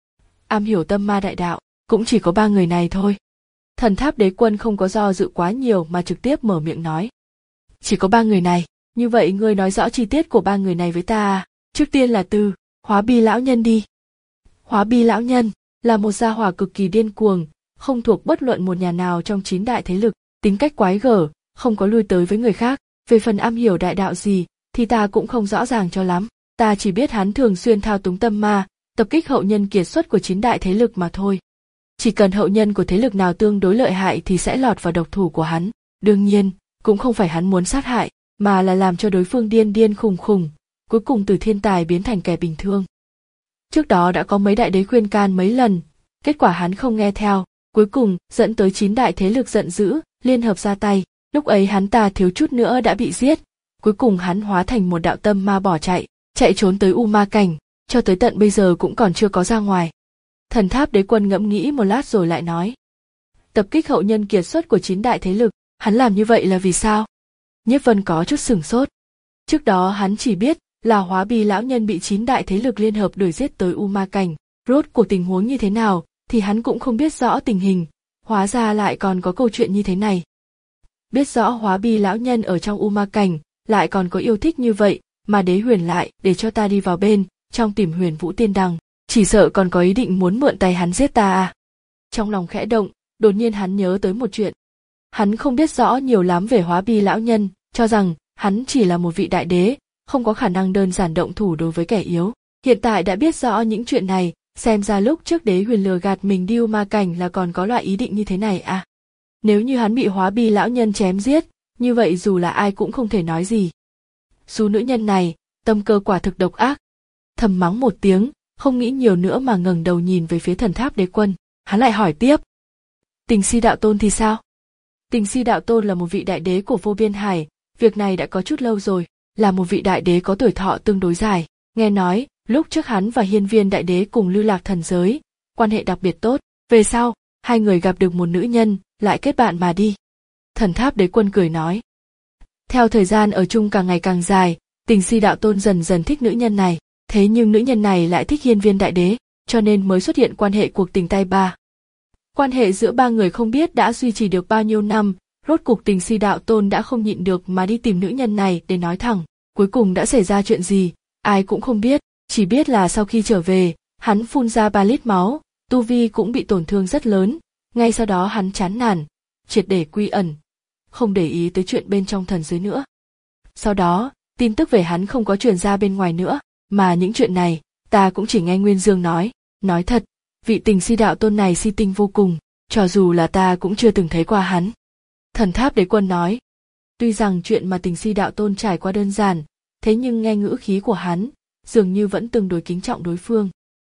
Am hiểu tâm ma đại đạo, cũng chỉ có ba người này thôi. Thần tháp đế quân không có do dự quá nhiều mà trực tiếp mở miệng nói. Chỉ có ba người này, như vậy ngươi nói rõ chi tiết của ba người này với ta à? Trước tiên là từ Hóa Bi lão nhân đi. Hóa Bi lão nhân là một gia hỏa cực kỳ điên cuồng, không thuộc bất luận một nhà nào trong chín đại thế lực, tính cách quái gở, không có lui tới với người khác. Về phần am hiểu đại đạo gì thì ta cũng không rõ ràng cho lắm, ta chỉ biết hắn thường xuyên thao túng tâm ma, tập kích hậu nhân kiệt xuất của chín đại thế lực mà thôi. Chỉ cần hậu nhân của thế lực nào tương đối lợi hại thì sẽ lọt vào độc thủ của hắn. Đương nhiên, cũng không phải hắn muốn sát hại, mà là làm cho đối phương điên điên khùng khùng, cuối cùng từ thiên tài biến thành kẻ bình thường. Trước đó đã có mấy đại đế khuyên can mấy lần, kết quả hắn không nghe theo, cuối cùng dẫn tới chín đại thế lực giận dữ, liên hợp ra tay. Lúc ấy hắn ta thiếu chút nữa đã bị giết, cuối cùng hắn hóa thành một đạo tâm ma bỏ chạy, chạy trốn tới U Ma Cảnh, cho tới tận bây giờ cũng còn chưa có ra ngoài. Thần tháp đế quân ngẫm nghĩ một lát rồi lại nói. Tập kích hậu nhân kiệt xuất của chín đại thế lực, hắn làm như vậy là vì sao? Nhiếp Vân có chút sửng sốt. Trước đó hắn chỉ biết là Hóa Bi lão nhân bị chín đại thế lực liên hợp đuổi giết tới U Ma Cảnh, rốt cuộc tình huống như thế nào thì hắn cũng không biết rõ tình hình, hóa ra lại còn có câu chuyện như thế này. Biết rõ Hóa Bi lão nhân ở trong U Ma Cảnh, lại còn có yêu thích như vậy, mà Đế Huyền lại để cho ta đi vào bên trong tìm Huyền Vũ Tiên Đằng, chỉ sợ còn có ý định muốn mượn tay hắn giết ta à. Trong lòng khẽ động, đột nhiên hắn nhớ tới một chuyện. Hắn không biết rõ nhiều lắm về Hóa Bi lão nhân, cho rằng hắn chỉ là một vị đại đế, không có khả năng đơn giản động thủ đối với kẻ yếu. Hiện tại đã biết rõ những chuyện này, xem ra lúc trước Đế Huyền lừa gạt mình đi U Ma Cảnh là còn có loại ý định như thế này à. Nếu như hắn bị Hóa Bi lão nhân chém giết, như vậy dù là ai cũng không thể nói gì. Dù nữ nhân này, tâm cơ quả thực độc ác. Thầm mắng một tiếng, không nghĩ nhiều nữa mà ngẩng đầu nhìn về phía thần tháp đế quân, hắn lại hỏi tiếp. Tình Si đạo tôn thì sao? Tình Si đạo tôn là một vị đại đế của Vô Biên Hải, việc này đã có chút lâu rồi, là một vị đại đế có tuổi thọ tương đối dài. Nghe nói, lúc trước hắn và Hiên Viên đại đế cùng lưu lạc thần giới, quan hệ đặc biệt tốt, về sau, hai người gặp được một nữ nhân, lại kết bạn mà đi. Thần tháp đế quân cười nói. Theo thời gian ở chung càng ngày càng dài, Tình Si đạo tôn dần dần thích nữ nhân này, thế nhưng nữ nhân này lại thích Hiên Viên đại đế, cho nên mới xuất hiện quan hệ cuộc tình tay ba. Quan hệ giữa ba người không biết đã duy trì được bao nhiêu năm, rốt cuộc Tình Si đạo tôn đã không nhịn được mà đi tìm nữ nhân này để nói thẳng, cuối cùng đã xảy ra chuyện gì, ai cũng không biết, chỉ biết là sau khi trở về, hắn phun ra ba lít máu, tu vi cũng bị tổn thương rất lớn, ngay sau đó hắn chán nản, triệt để quy ẩn, không để ý tới chuyện bên trong thần giới nữa. Sau đó, tin tức về hắn không có truyền ra bên ngoài nữa, mà những chuyện này, ta cũng chỉ nghe Nguyên Dương nói, nói thật, vị Tình Si đạo tôn này si tinh vô cùng, cho dù là ta cũng chưa từng thấy qua hắn. Thần tháp đế quân nói, tuy rằng chuyện mà Tình Si đạo tôn trải qua đơn giản, thế nhưng nghe ngữ khí của hắn, dường như vẫn tương đối kính trọng đối phương.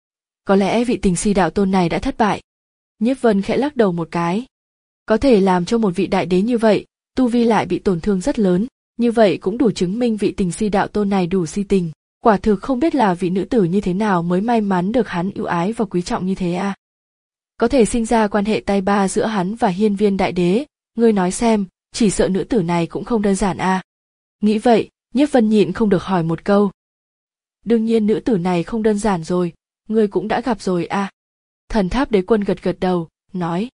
Có lẽ vị Tình Si đạo tôn này đã thất bại. Nhiếp Vân khẽ lắc đầu một cái. Có thể làm cho một vị đại đế như vậy, tu vi lại bị tổn thương rất lớn, như vậy cũng đủ chứng minh vị Tình Si đạo tôn này đủ si tình. Quả thực không biết là vị nữ tử như thế nào mới may mắn được hắn ưu ái và quý trọng như thế à. Có thể sinh ra quan hệ tay ba giữa hắn và Hiên Viên đại đế, ngươi nói xem, chỉ sợ nữ tử này cũng không đơn giản à. Nghĩ vậy, Nhiếp Vân nhịn không được hỏi một câu. Đương nhiên nữ tử này không đơn giản rồi, ngươi cũng đã gặp rồi à. Thần tháp đế quân gật gật đầu, nói.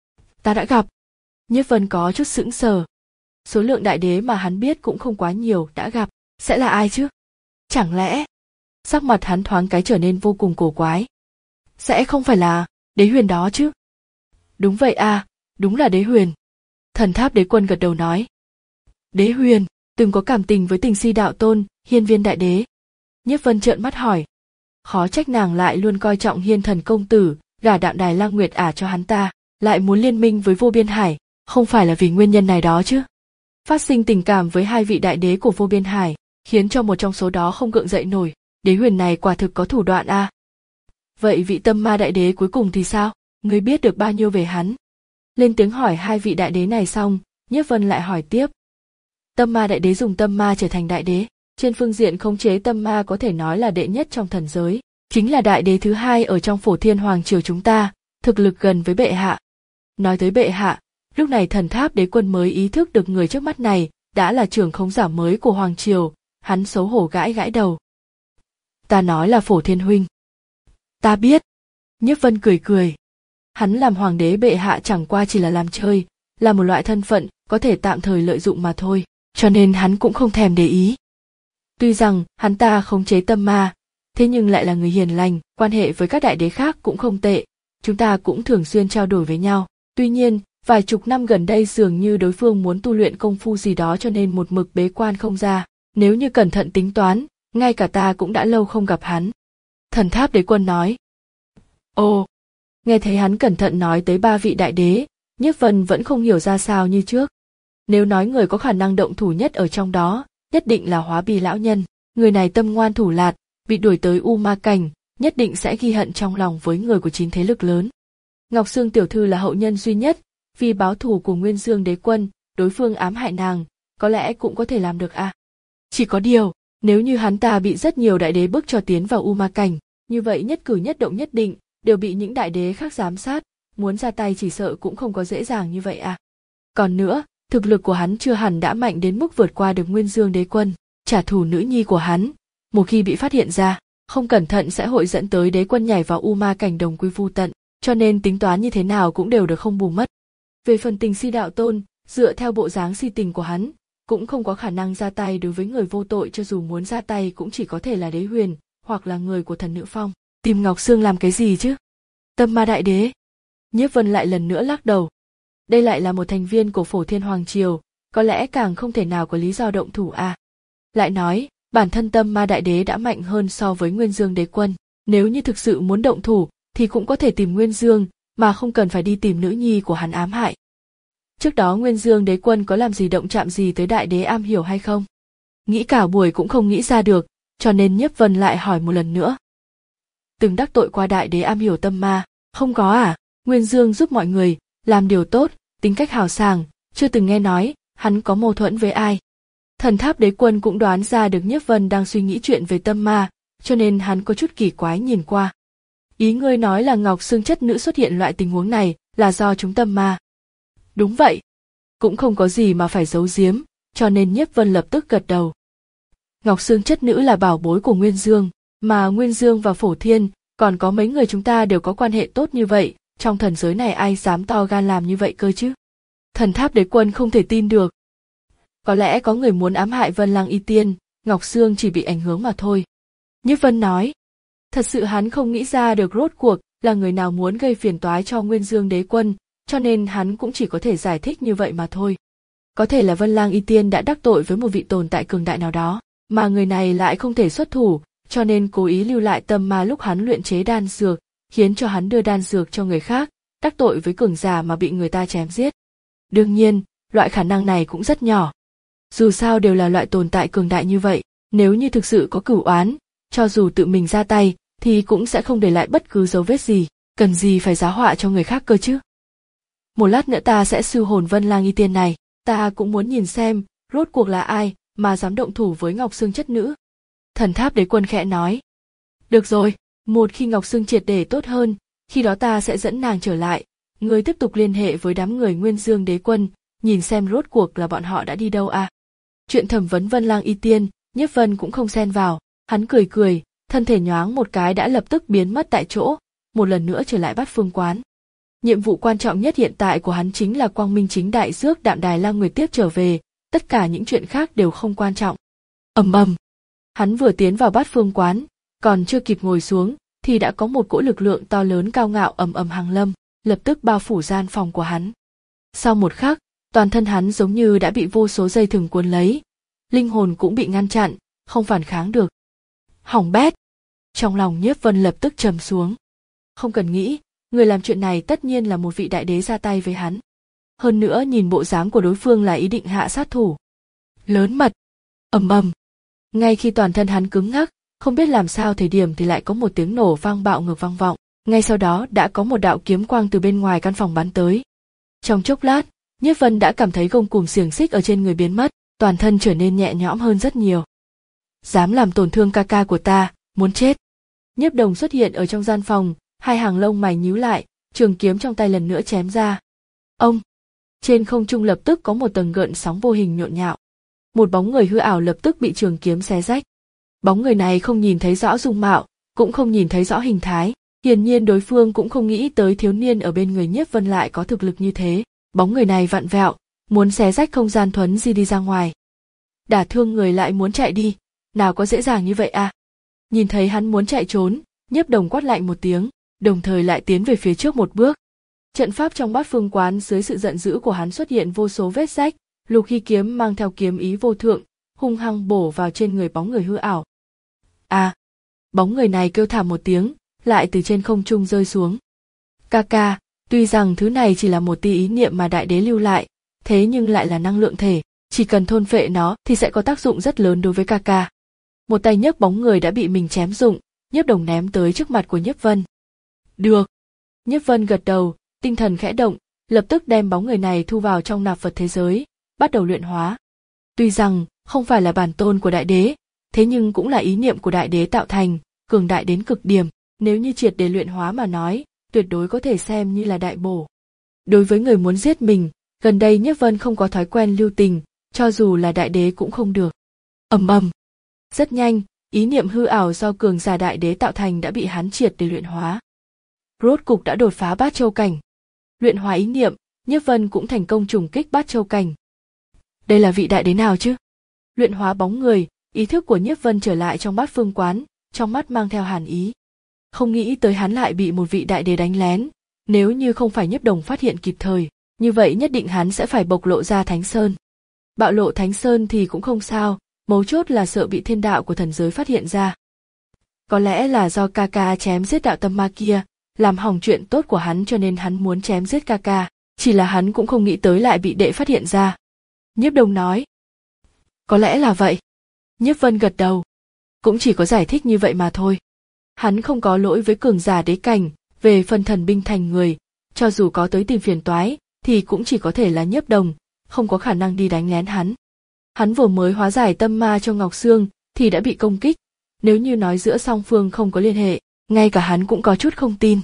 Ta đã gặp. Nhiếp Vân có chút sững sờ. Số lượng đại đế mà hắn biết cũng không quá nhiều, đã gặp, sẽ là ai chứ? Chẳng lẽ? Sắc mặt hắn thoáng cái trở nên vô cùng cổ quái. Sẽ không phải là Đế Huyền đó chứ? Đúng vậy à, đúng là Đế Huyền. Thần tháp đế quân gật đầu nói. Đế Huyền, từng có cảm tình với Tình Si đạo tôn, Hiên Viên đại đế. Nhiếp Vân trợn mắt hỏi. Khó trách nàng lại luôn coi trọng Hiên thần công tử, gả Đạm Đài Lang Nguyệt ả cho hắn ta. lại muốn liên minh với Vô Biên Hải, không phải là vì nguyên nhân này đó chứ? Phát sinh tình cảm với hai vị đại đế của Vô Biên Hải, khiến cho một trong số đó không gượng dậy nổi, đế huyền này quả thực có thủ đoạn a. À. Vậy vị Tâm Ma đại đế cuối cùng thì sao? Ngươi biết được bao nhiêu về hắn? Lên tiếng hỏi hai vị đại đế này xong, Nhiếp Vân lại hỏi tiếp. Tâm Ma đại đế dùng tâm ma trở thành đại đế, trên phương diện khống chế tâm ma có thể nói là đệ nhất trong thần giới, chính là đại đế thứ hai ở trong Phổ Thiên Hoàng triều chúng ta, thực lực gần với bệ hạ. Nói tới bệ hạ, lúc này Thần Tháp Đế Quân mới ý thức được người trước mắt này đã là trưởng khống giả mới của Hoàng triều, hắn xấu hổ gãi gãi đầu. Ta nói là Phổ Thiên huynh. Ta biết. Nhiếp Vân cười cười. Hắn làm hoàng đế bệ hạ chẳng qua chỉ là làm chơi, là một loại thân phận có thể tạm thời lợi dụng mà thôi, cho nên hắn cũng không thèm để ý. Tuy rằng hắn ta khống chế tâm ma, thế nhưng lại là người hiền lành, quan hệ với các đại đế khác cũng không tệ, chúng ta cũng thường xuyên trao đổi với nhau. Tuy nhiên, vài chục năm gần đây dường như đối phương muốn tu luyện công phu gì đó cho nên một mực bế quan không ra, nếu như cẩn thận tính toán, ngay cả ta cũng đã lâu không gặp hắn. Thần Tháp Đế Quân nói. Ồ, nghe thấy hắn cẩn thận nói tới ba vị đại đế, Nhiếp Vân vẫn không hiểu ra sao như trước. Nếu nói người có khả năng động thủ nhất ở trong đó, nhất định là Hóa Bì lão nhân, người này tâm ngoan thủ lạt, bị đuổi tới U Ma Cảnh, nhất định sẽ ghi hận trong lòng với người của chín thế lực lớn. Ngọc Sương tiểu thư là hậu nhân duy nhất, vì báo thù của Nguyên Dương Đế Quân, đối phương ám hại nàng, có lẽ cũng có thể làm được à. Chỉ có điều, nếu như hắn ta bị rất nhiều đại đế bức cho tiến vào U Ma Cảnh, như vậy nhất cử nhất động nhất định đều bị những đại đế khác giám sát, muốn ra tay chỉ sợ cũng không có dễ dàng như vậy à. Còn nữa, thực lực của hắn chưa hẳn đã mạnh đến mức vượt qua được Nguyên Dương Đế Quân, trả thù nữ nhi của hắn, một khi bị phát hiện ra, không cẩn thận sẽ hội dẫn tới Đế Quân nhảy vào U Ma Cảnh đồng quy vu tận, cho nên tính toán như thế nào cũng đều được không bù mất. Về phần Tình Si đạo tôn, dựa theo bộ dáng si tình của hắn, cũng không có khả năng ra tay đối với người vô tội, cho dù muốn ra tay cũng chỉ có thể là Đế Huyền, hoặc là người của Thần Nữ Phong. Tìm Ngọc Sương làm cái gì chứ? Tâm Ma đại đế. Nhiếp Vân lại lần nữa lắc đầu. Đây lại là một thành viên của Phổ Thiên Hoàng triều, có lẽ càng không thể nào có lý do động thủ à. Lại nói, bản thân Tâm Ma đại đế đã mạnh hơn so với Nguyên Dương Đế Quân, nếu như thực sự muốn động thủ thì cũng có thể tìm Nguyên Dương, mà không cần phải đi tìm nữ nhi của hắn ám hại. Trước đó Nguyên Dương Đế Quân có làm gì động chạm gì tới đại đế am hiểu hay không? Nghĩ cả buổi cũng không nghĩ ra được, cho nên Nhiếp Vân lại hỏi một lần nữa. Từng đắc tội qua đại đế am hiểu tâm ma, không có à? Nguyên Dương giúp mọi người, làm điều tốt, tính cách hào sảng, chưa từng nghe nói hắn có mâu thuẫn với ai. Thần Tháp Đế Quân cũng đoán ra được Nhiếp Vân đang suy nghĩ chuyện về tâm ma, cho nên hắn có chút kỳ quái nhìn qua. Ý ngươi nói là Ngọc Sương chất nữ xuất hiện loại tình huống này là do chúng tâm ma. Đúng vậy. Cũng không có gì mà phải giấu giếm, cho nên Nhiếp Vân lập tức gật đầu. Ngọc Sương chất nữ là bảo bối của Nguyên Dương, mà Nguyên Dương và Phổ Thiên, còn có mấy người chúng ta đều có quan hệ tốt như vậy, trong thần giới này ai dám to gan làm như vậy cơ chứ? Thần Tháp Đế Quân không thể tin được. Có lẽ có người muốn ám hại Vân Lăng Y Tiên, Ngọc Sương chỉ bị ảnh hưởng mà thôi. Nhiếp Vân nói. Thật sự hắn không nghĩ ra được rốt cuộc là người nào muốn gây phiền toái cho Nguyên Dương Đế Quân, cho nên hắn cũng chỉ có thể giải thích như vậy mà thôi. Có thể là Vân Lang Y Tiên đã đắc tội với một vị tồn tại cường đại nào đó, mà người này lại không thể xuất thủ, cho nên cố ý lưu lại tâm ma lúc hắn luyện chế đan dược, khiến cho hắn đưa đan dược cho người khác, đắc tội với cường giả mà bị người ta chém giết. Đương nhiên, loại khả năng này cũng rất nhỏ. Dù sao đều là loại tồn tại cường đại như vậy, nếu như thực sự có cửu oán, cho dù tự mình ra tay, thì cũng sẽ không để lại bất cứ dấu vết gì, cần gì phải giá họa cho người khác cơ chứ. Một lát nữa ta sẽ siêu hồn Vân Lang Y Tiên này, ta cũng muốn nhìn xem, rốt cuộc là ai mà dám động thủ với Ngọc Sương chất nữ. Thần Tháp Đế Quân khẽ nói. Được rồi, một khi Ngọc Sương triệt để tốt hơn, khi đó ta sẽ dẫn nàng trở lại, ngươi tiếp tục liên hệ với đám người Nguyên Dương Đế Quân, nhìn xem rốt cuộc là bọn họ đã đi đâu à. Chuyện thẩm vấn Vân Lang Y Tiên, Nhiếp Vân cũng không xen vào, hắn cười cười, thân thể nhoáng một cái đã lập tức biến mất tại chỗ, một lần nữa trở lại Bát Phương Quán. Nhiệm vụ quan trọng nhất hiện tại của hắn chính là quang minh chính đại rước Đạm Đài Lang Nguyệt tiếp trở về, tất cả những chuyện khác đều không quan trọng. Ầm ầm. Hắn vừa tiến vào Bát Phương Quán, còn chưa kịp ngồi xuống, thì đã có một cỗ lực lượng to lớn cao ngạo ầm ầm hàng lâm, lập tức bao phủ gian phòng của hắn. Sau một khắc, toàn thân hắn giống như đã bị vô số dây thừng cuốn lấy, linh hồn cũng bị ngăn chặn, không phản kháng được. Hỏng bét! Trong lòng Nhiếp Vân lập tức trầm xuống. Không cần nghĩ, người làm chuyện này tất nhiên là một vị đại đế ra tay với hắn. Hơn nữa nhìn bộ dáng của đối phương là ý định hạ sát thủ. Lớn mật. Ầm ầm. Ngay khi toàn thân hắn cứng ngắc, không biết làm sao thời điểm thì lại có một tiếng nổ vang bạo ngược vang vọng. Ngay sau đó đã có một đạo kiếm quang từ bên ngoài căn phòng bắn tới. Trong chốc lát, Nhiếp Vân đã cảm thấy gông cùm xiềng xích ở trên người biến mất, toàn thân trở nên nhẹ nhõm hơn rất nhiều. Dám làm tổn thương ca ca của ta, muốn chết. Nhiếp Đồng xuất hiện ở trong gian phòng, hai hàng lông mày nhíu lại, trường kiếm trong tay lần nữa chém ra. Ông! Trên không trung lập tức có một tầng gợn sóng vô hình nhộn nhạo. Một bóng người hư ảo lập tức bị trường kiếm xé rách. Bóng người này không nhìn thấy rõ dung mạo, cũng không nhìn thấy rõ hình thái. Hiển nhiên đối phương cũng không nghĩ tới thiếu niên ở bên người Nhiếp Vân lại có thực lực như thế. Bóng người này vặn vẹo, muốn xé rách không gian thuấn di đi ra ngoài. Đả thương người lại muốn chạy đi, nào có dễ dàng như vậy à? Nhìn thấy hắn muốn chạy trốn, Nhiếp Đồng quát lạnh một tiếng, đồng thời lại tiến về phía trước một bước. Trận pháp trong Bát Phương Quán dưới sự giận dữ của hắn xuất hiện vô số vết rách, Lục Hy kiếm mang theo kiếm ý vô thượng, hung hăng bổ vào trên người bóng người hư ảo. À! Bóng người này kêu thảm một tiếng, lại từ trên không trung rơi xuống. Ca ca, tuy rằng thứ này chỉ là một tia ý niệm mà đại đế lưu lại, thế nhưng lại là năng lượng thể, chỉ cần thôn phệ nó thì sẽ có tác dụng rất lớn đối với ca ca. Một tay nhấc bóng người đã bị mình chém rụng, Nhiếp Đồng ném tới trước mặt của Nhiếp Vân. Được. Nhiếp Vân gật đầu, tinh thần khẽ động, lập tức đem bóng người này thu vào trong nạp vật thế giới, bắt đầu luyện hóa. Tuy rằng không phải là bản tôn của đại đế, thế nhưng cũng là ý niệm của đại đế tạo thành, cường đại đến cực điểm, nếu như triệt để luyện hóa mà nói, tuyệt đối có thể xem như là đại bổ. Đối với người muốn giết mình, gần đây Nhiếp Vân không có thói quen lưu tình, cho dù là đại đế cũng không được. Ầm ầm. Rất nhanh, ý niệm hư ảo do cường giả đại đế tạo thành đã bị hắn triệt để luyện hóa. Rốt cục đã đột phá bát châu cảnh. Luyện hóa ý niệm, Nhiếp Vân cũng thành công trùng kích bát châu cảnh. Đây là vị đại đế nào chứ? Luyện hóa bóng người, ý thức của Nhiếp Vân trở lại trong Bát Phương Quán, trong mắt mang theo hàn ý. Không nghĩ tới hắn lại bị một vị đại đế đánh lén, nếu như không phải Nhiếp Đồng phát hiện kịp thời, như vậy nhất định hắn sẽ phải bộc lộ ra Thánh Sơn. Bạo lộ Thánh Sơn thì cũng không sao, mấu chốt là sợ bị thiên đạo của thần giới phát hiện ra. Có lẽ là do ca ca chém giết đạo tâm ma kia, làm hỏng chuyện tốt của hắn cho nên hắn muốn chém giết ca ca, chỉ là hắn cũng không nghĩ tới lại bị đệ phát hiện ra. Nhiếp Đồng nói. Có lẽ là vậy. Nhiếp Vân gật đầu. Cũng chỉ có giải thích như vậy mà thôi. Hắn không có lỗi với cường giả đế cảnh, về phần thần binh thành người, cho dù có tới tìm phiền toái, thì cũng chỉ có thể là Nhiếp Đồng, không có khả năng đi đánh lén hắn. Hắn vừa mới hóa giải tâm ma cho Ngọc Sương, thì đã bị công kích. Nếu như nói giữa song phương không có liên hệ, ngay cả hắn cũng có chút không tin.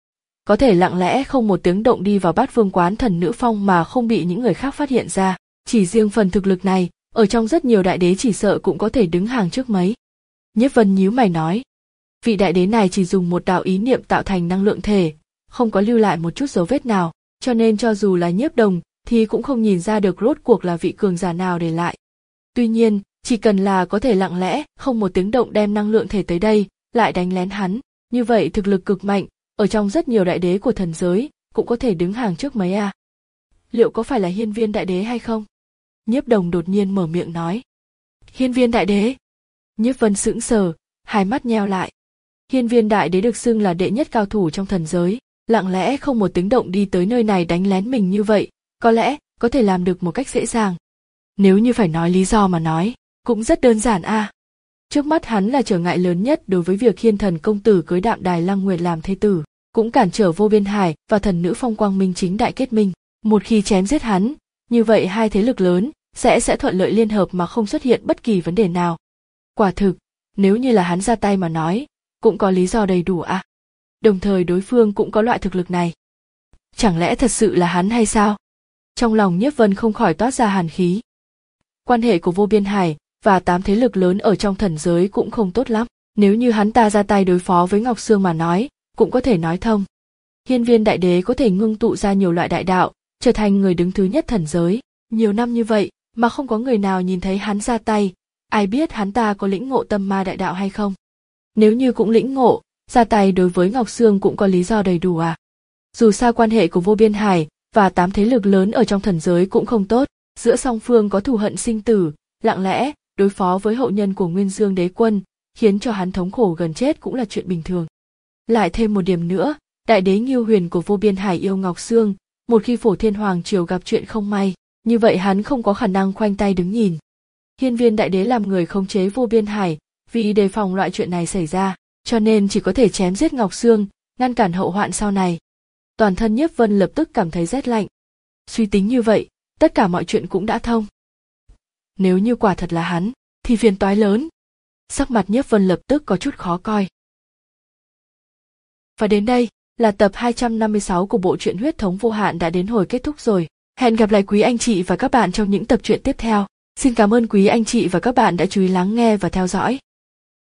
Có thể lặng lẽ không một tiếng động đi vào Bát Phương Quán thần nữ phong mà không bị những người khác phát hiện ra. Chỉ riêng phần thực lực này, ở trong rất nhiều đại đế chỉ sợ cũng có thể đứng hàng trước mấy. Nhiếp Vân nhíu mày nói. Vị đại đế này chỉ dùng một đạo ý niệm tạo thành năng lượng thể, không có lưu lại một chút dấu vết nào, cho nên cho dù là Nhiếp Đồng thì cũng không nhìn ra được rốt cuộc là vị cường giả nào để lại. Tuy nhiên, chỉ cần là có thể lặng lẽ, không một tiếng động đem năng lượng thể tới đây, lại đánh lén hắn, như vậy thực lực cực mạnh, ở trong rất nhiều đại đế của thần giới, cũng có thể đứng hàng trước mấy à. Liệu có phải là Hiên Viên đại đế hay không? Nhiếp Đồng đột nhiên mở miệng nói. Hiên Viên đại đế? Nhiếp Vân sững sờ, hai mắt nheo lại. Hiên Viên đại đế được xưng là đệ nhất cao thủ trong thần giới, lặng lẽ không một tiếng động đi tới nơi này đánh lén mình như vậy, có lẽ có thể làm được một cách dễ dàng. Nếu như phải nói lý do mà nói, cũng rất đơn giản a. À. Trước mắt hắn là trở ngại lớn nhất đối với việc Hiên Thần công tử cưới Đạm Đài Lăng Nguyệt làm thê tử, cũng cản trở Vô Biên Hải và thần nữ Phong Quang Minh chính đại kết minh. Một khi chém giết hắn, như vậy hai thế lực lớn sẽ sẽ thuận lợi liên hợp mà không xuất hiện bất kỳ vấn đề nào. Quả thực, nếu như là hắn ra tay mà nói, cũng có lý do đầy đủ à. Đồng thời đối phương cũng có loại thực lực này. Chẳng lẽ thật sự là hắn hay sao? Trong lòng Nhiếp Vân không khỏi toát ra hàn khí. Quan hệ của Vô Biên Hải và tám thế lực lớn ở trong thần giới cũng không tốt lắm. Nếu như hắn ta ra tay đối phó với Ngọc Sương mà nói, cũng có thể nói thông. Hiên Viên đại đế có thể ngưng tụ ra nhiều loại đại đạo, trở thành người đứng thứ nhất thần giới. Nhiều năm như vậy mà không có người nào nhìn thấy hắn ra tay, ai biết hắn ta có lĩnh ngộ tâm ma đại đạo hay không? Nếu như cũng lĩnh ngộ, ra tay đối với Ngọc Sương cũng có lý do đầy đủ à. Dù sao quan hệ của Vô Biên Hải và tám thế lực lớn ở trong thần giới cũng không tốt, giữa song phương có thù hận sinh tử, lặng lẽ đối phó với hậu nhân của Nguyên Dương Đế Quân, khiến cho hắn thống khổ gần chết cũng là chuyện bình thường. Lại thêm một điểm nữa, Đại đế Ngưu Huyền của Vô Biên Hải yêu Ngọc Sương, một khi Phổ Thiên Hoàng triều gặp chuyện không may, như vậy hắn không có khả năng khoanh tay đứng nhìn. Hiên Viên đại đế làm người khống chế Vô Biên Hải, vì đề phòng loại chuyện này xảy ra, cho nên chỉ có thể chém giết Ngọc Sương, ngăn cản hậu hoạn sau này. Toàn thân Nhiếp Vân lập tức cảm thấy rét lạnh. Suy tính như vậy, tất cả mọi chuyện cũng đã thông. Nếu như quả thật là hắn, thì phiền toái lớn. Sắc mặt Nhiếp Vân lập tức có chút khó coi. Và đến đây, là tập hai trăm năm mươi sáu của bộ truyện Huyết Thống Vô Hạn đã đến hồi kết thúc rồi. Hẹn gặp lại quý anh chị và các bạn trong những tập truyện tiếp theo. Xin cảm ơn quý anh chị và các bạn đã chú ý lắng nghe và theo dõi.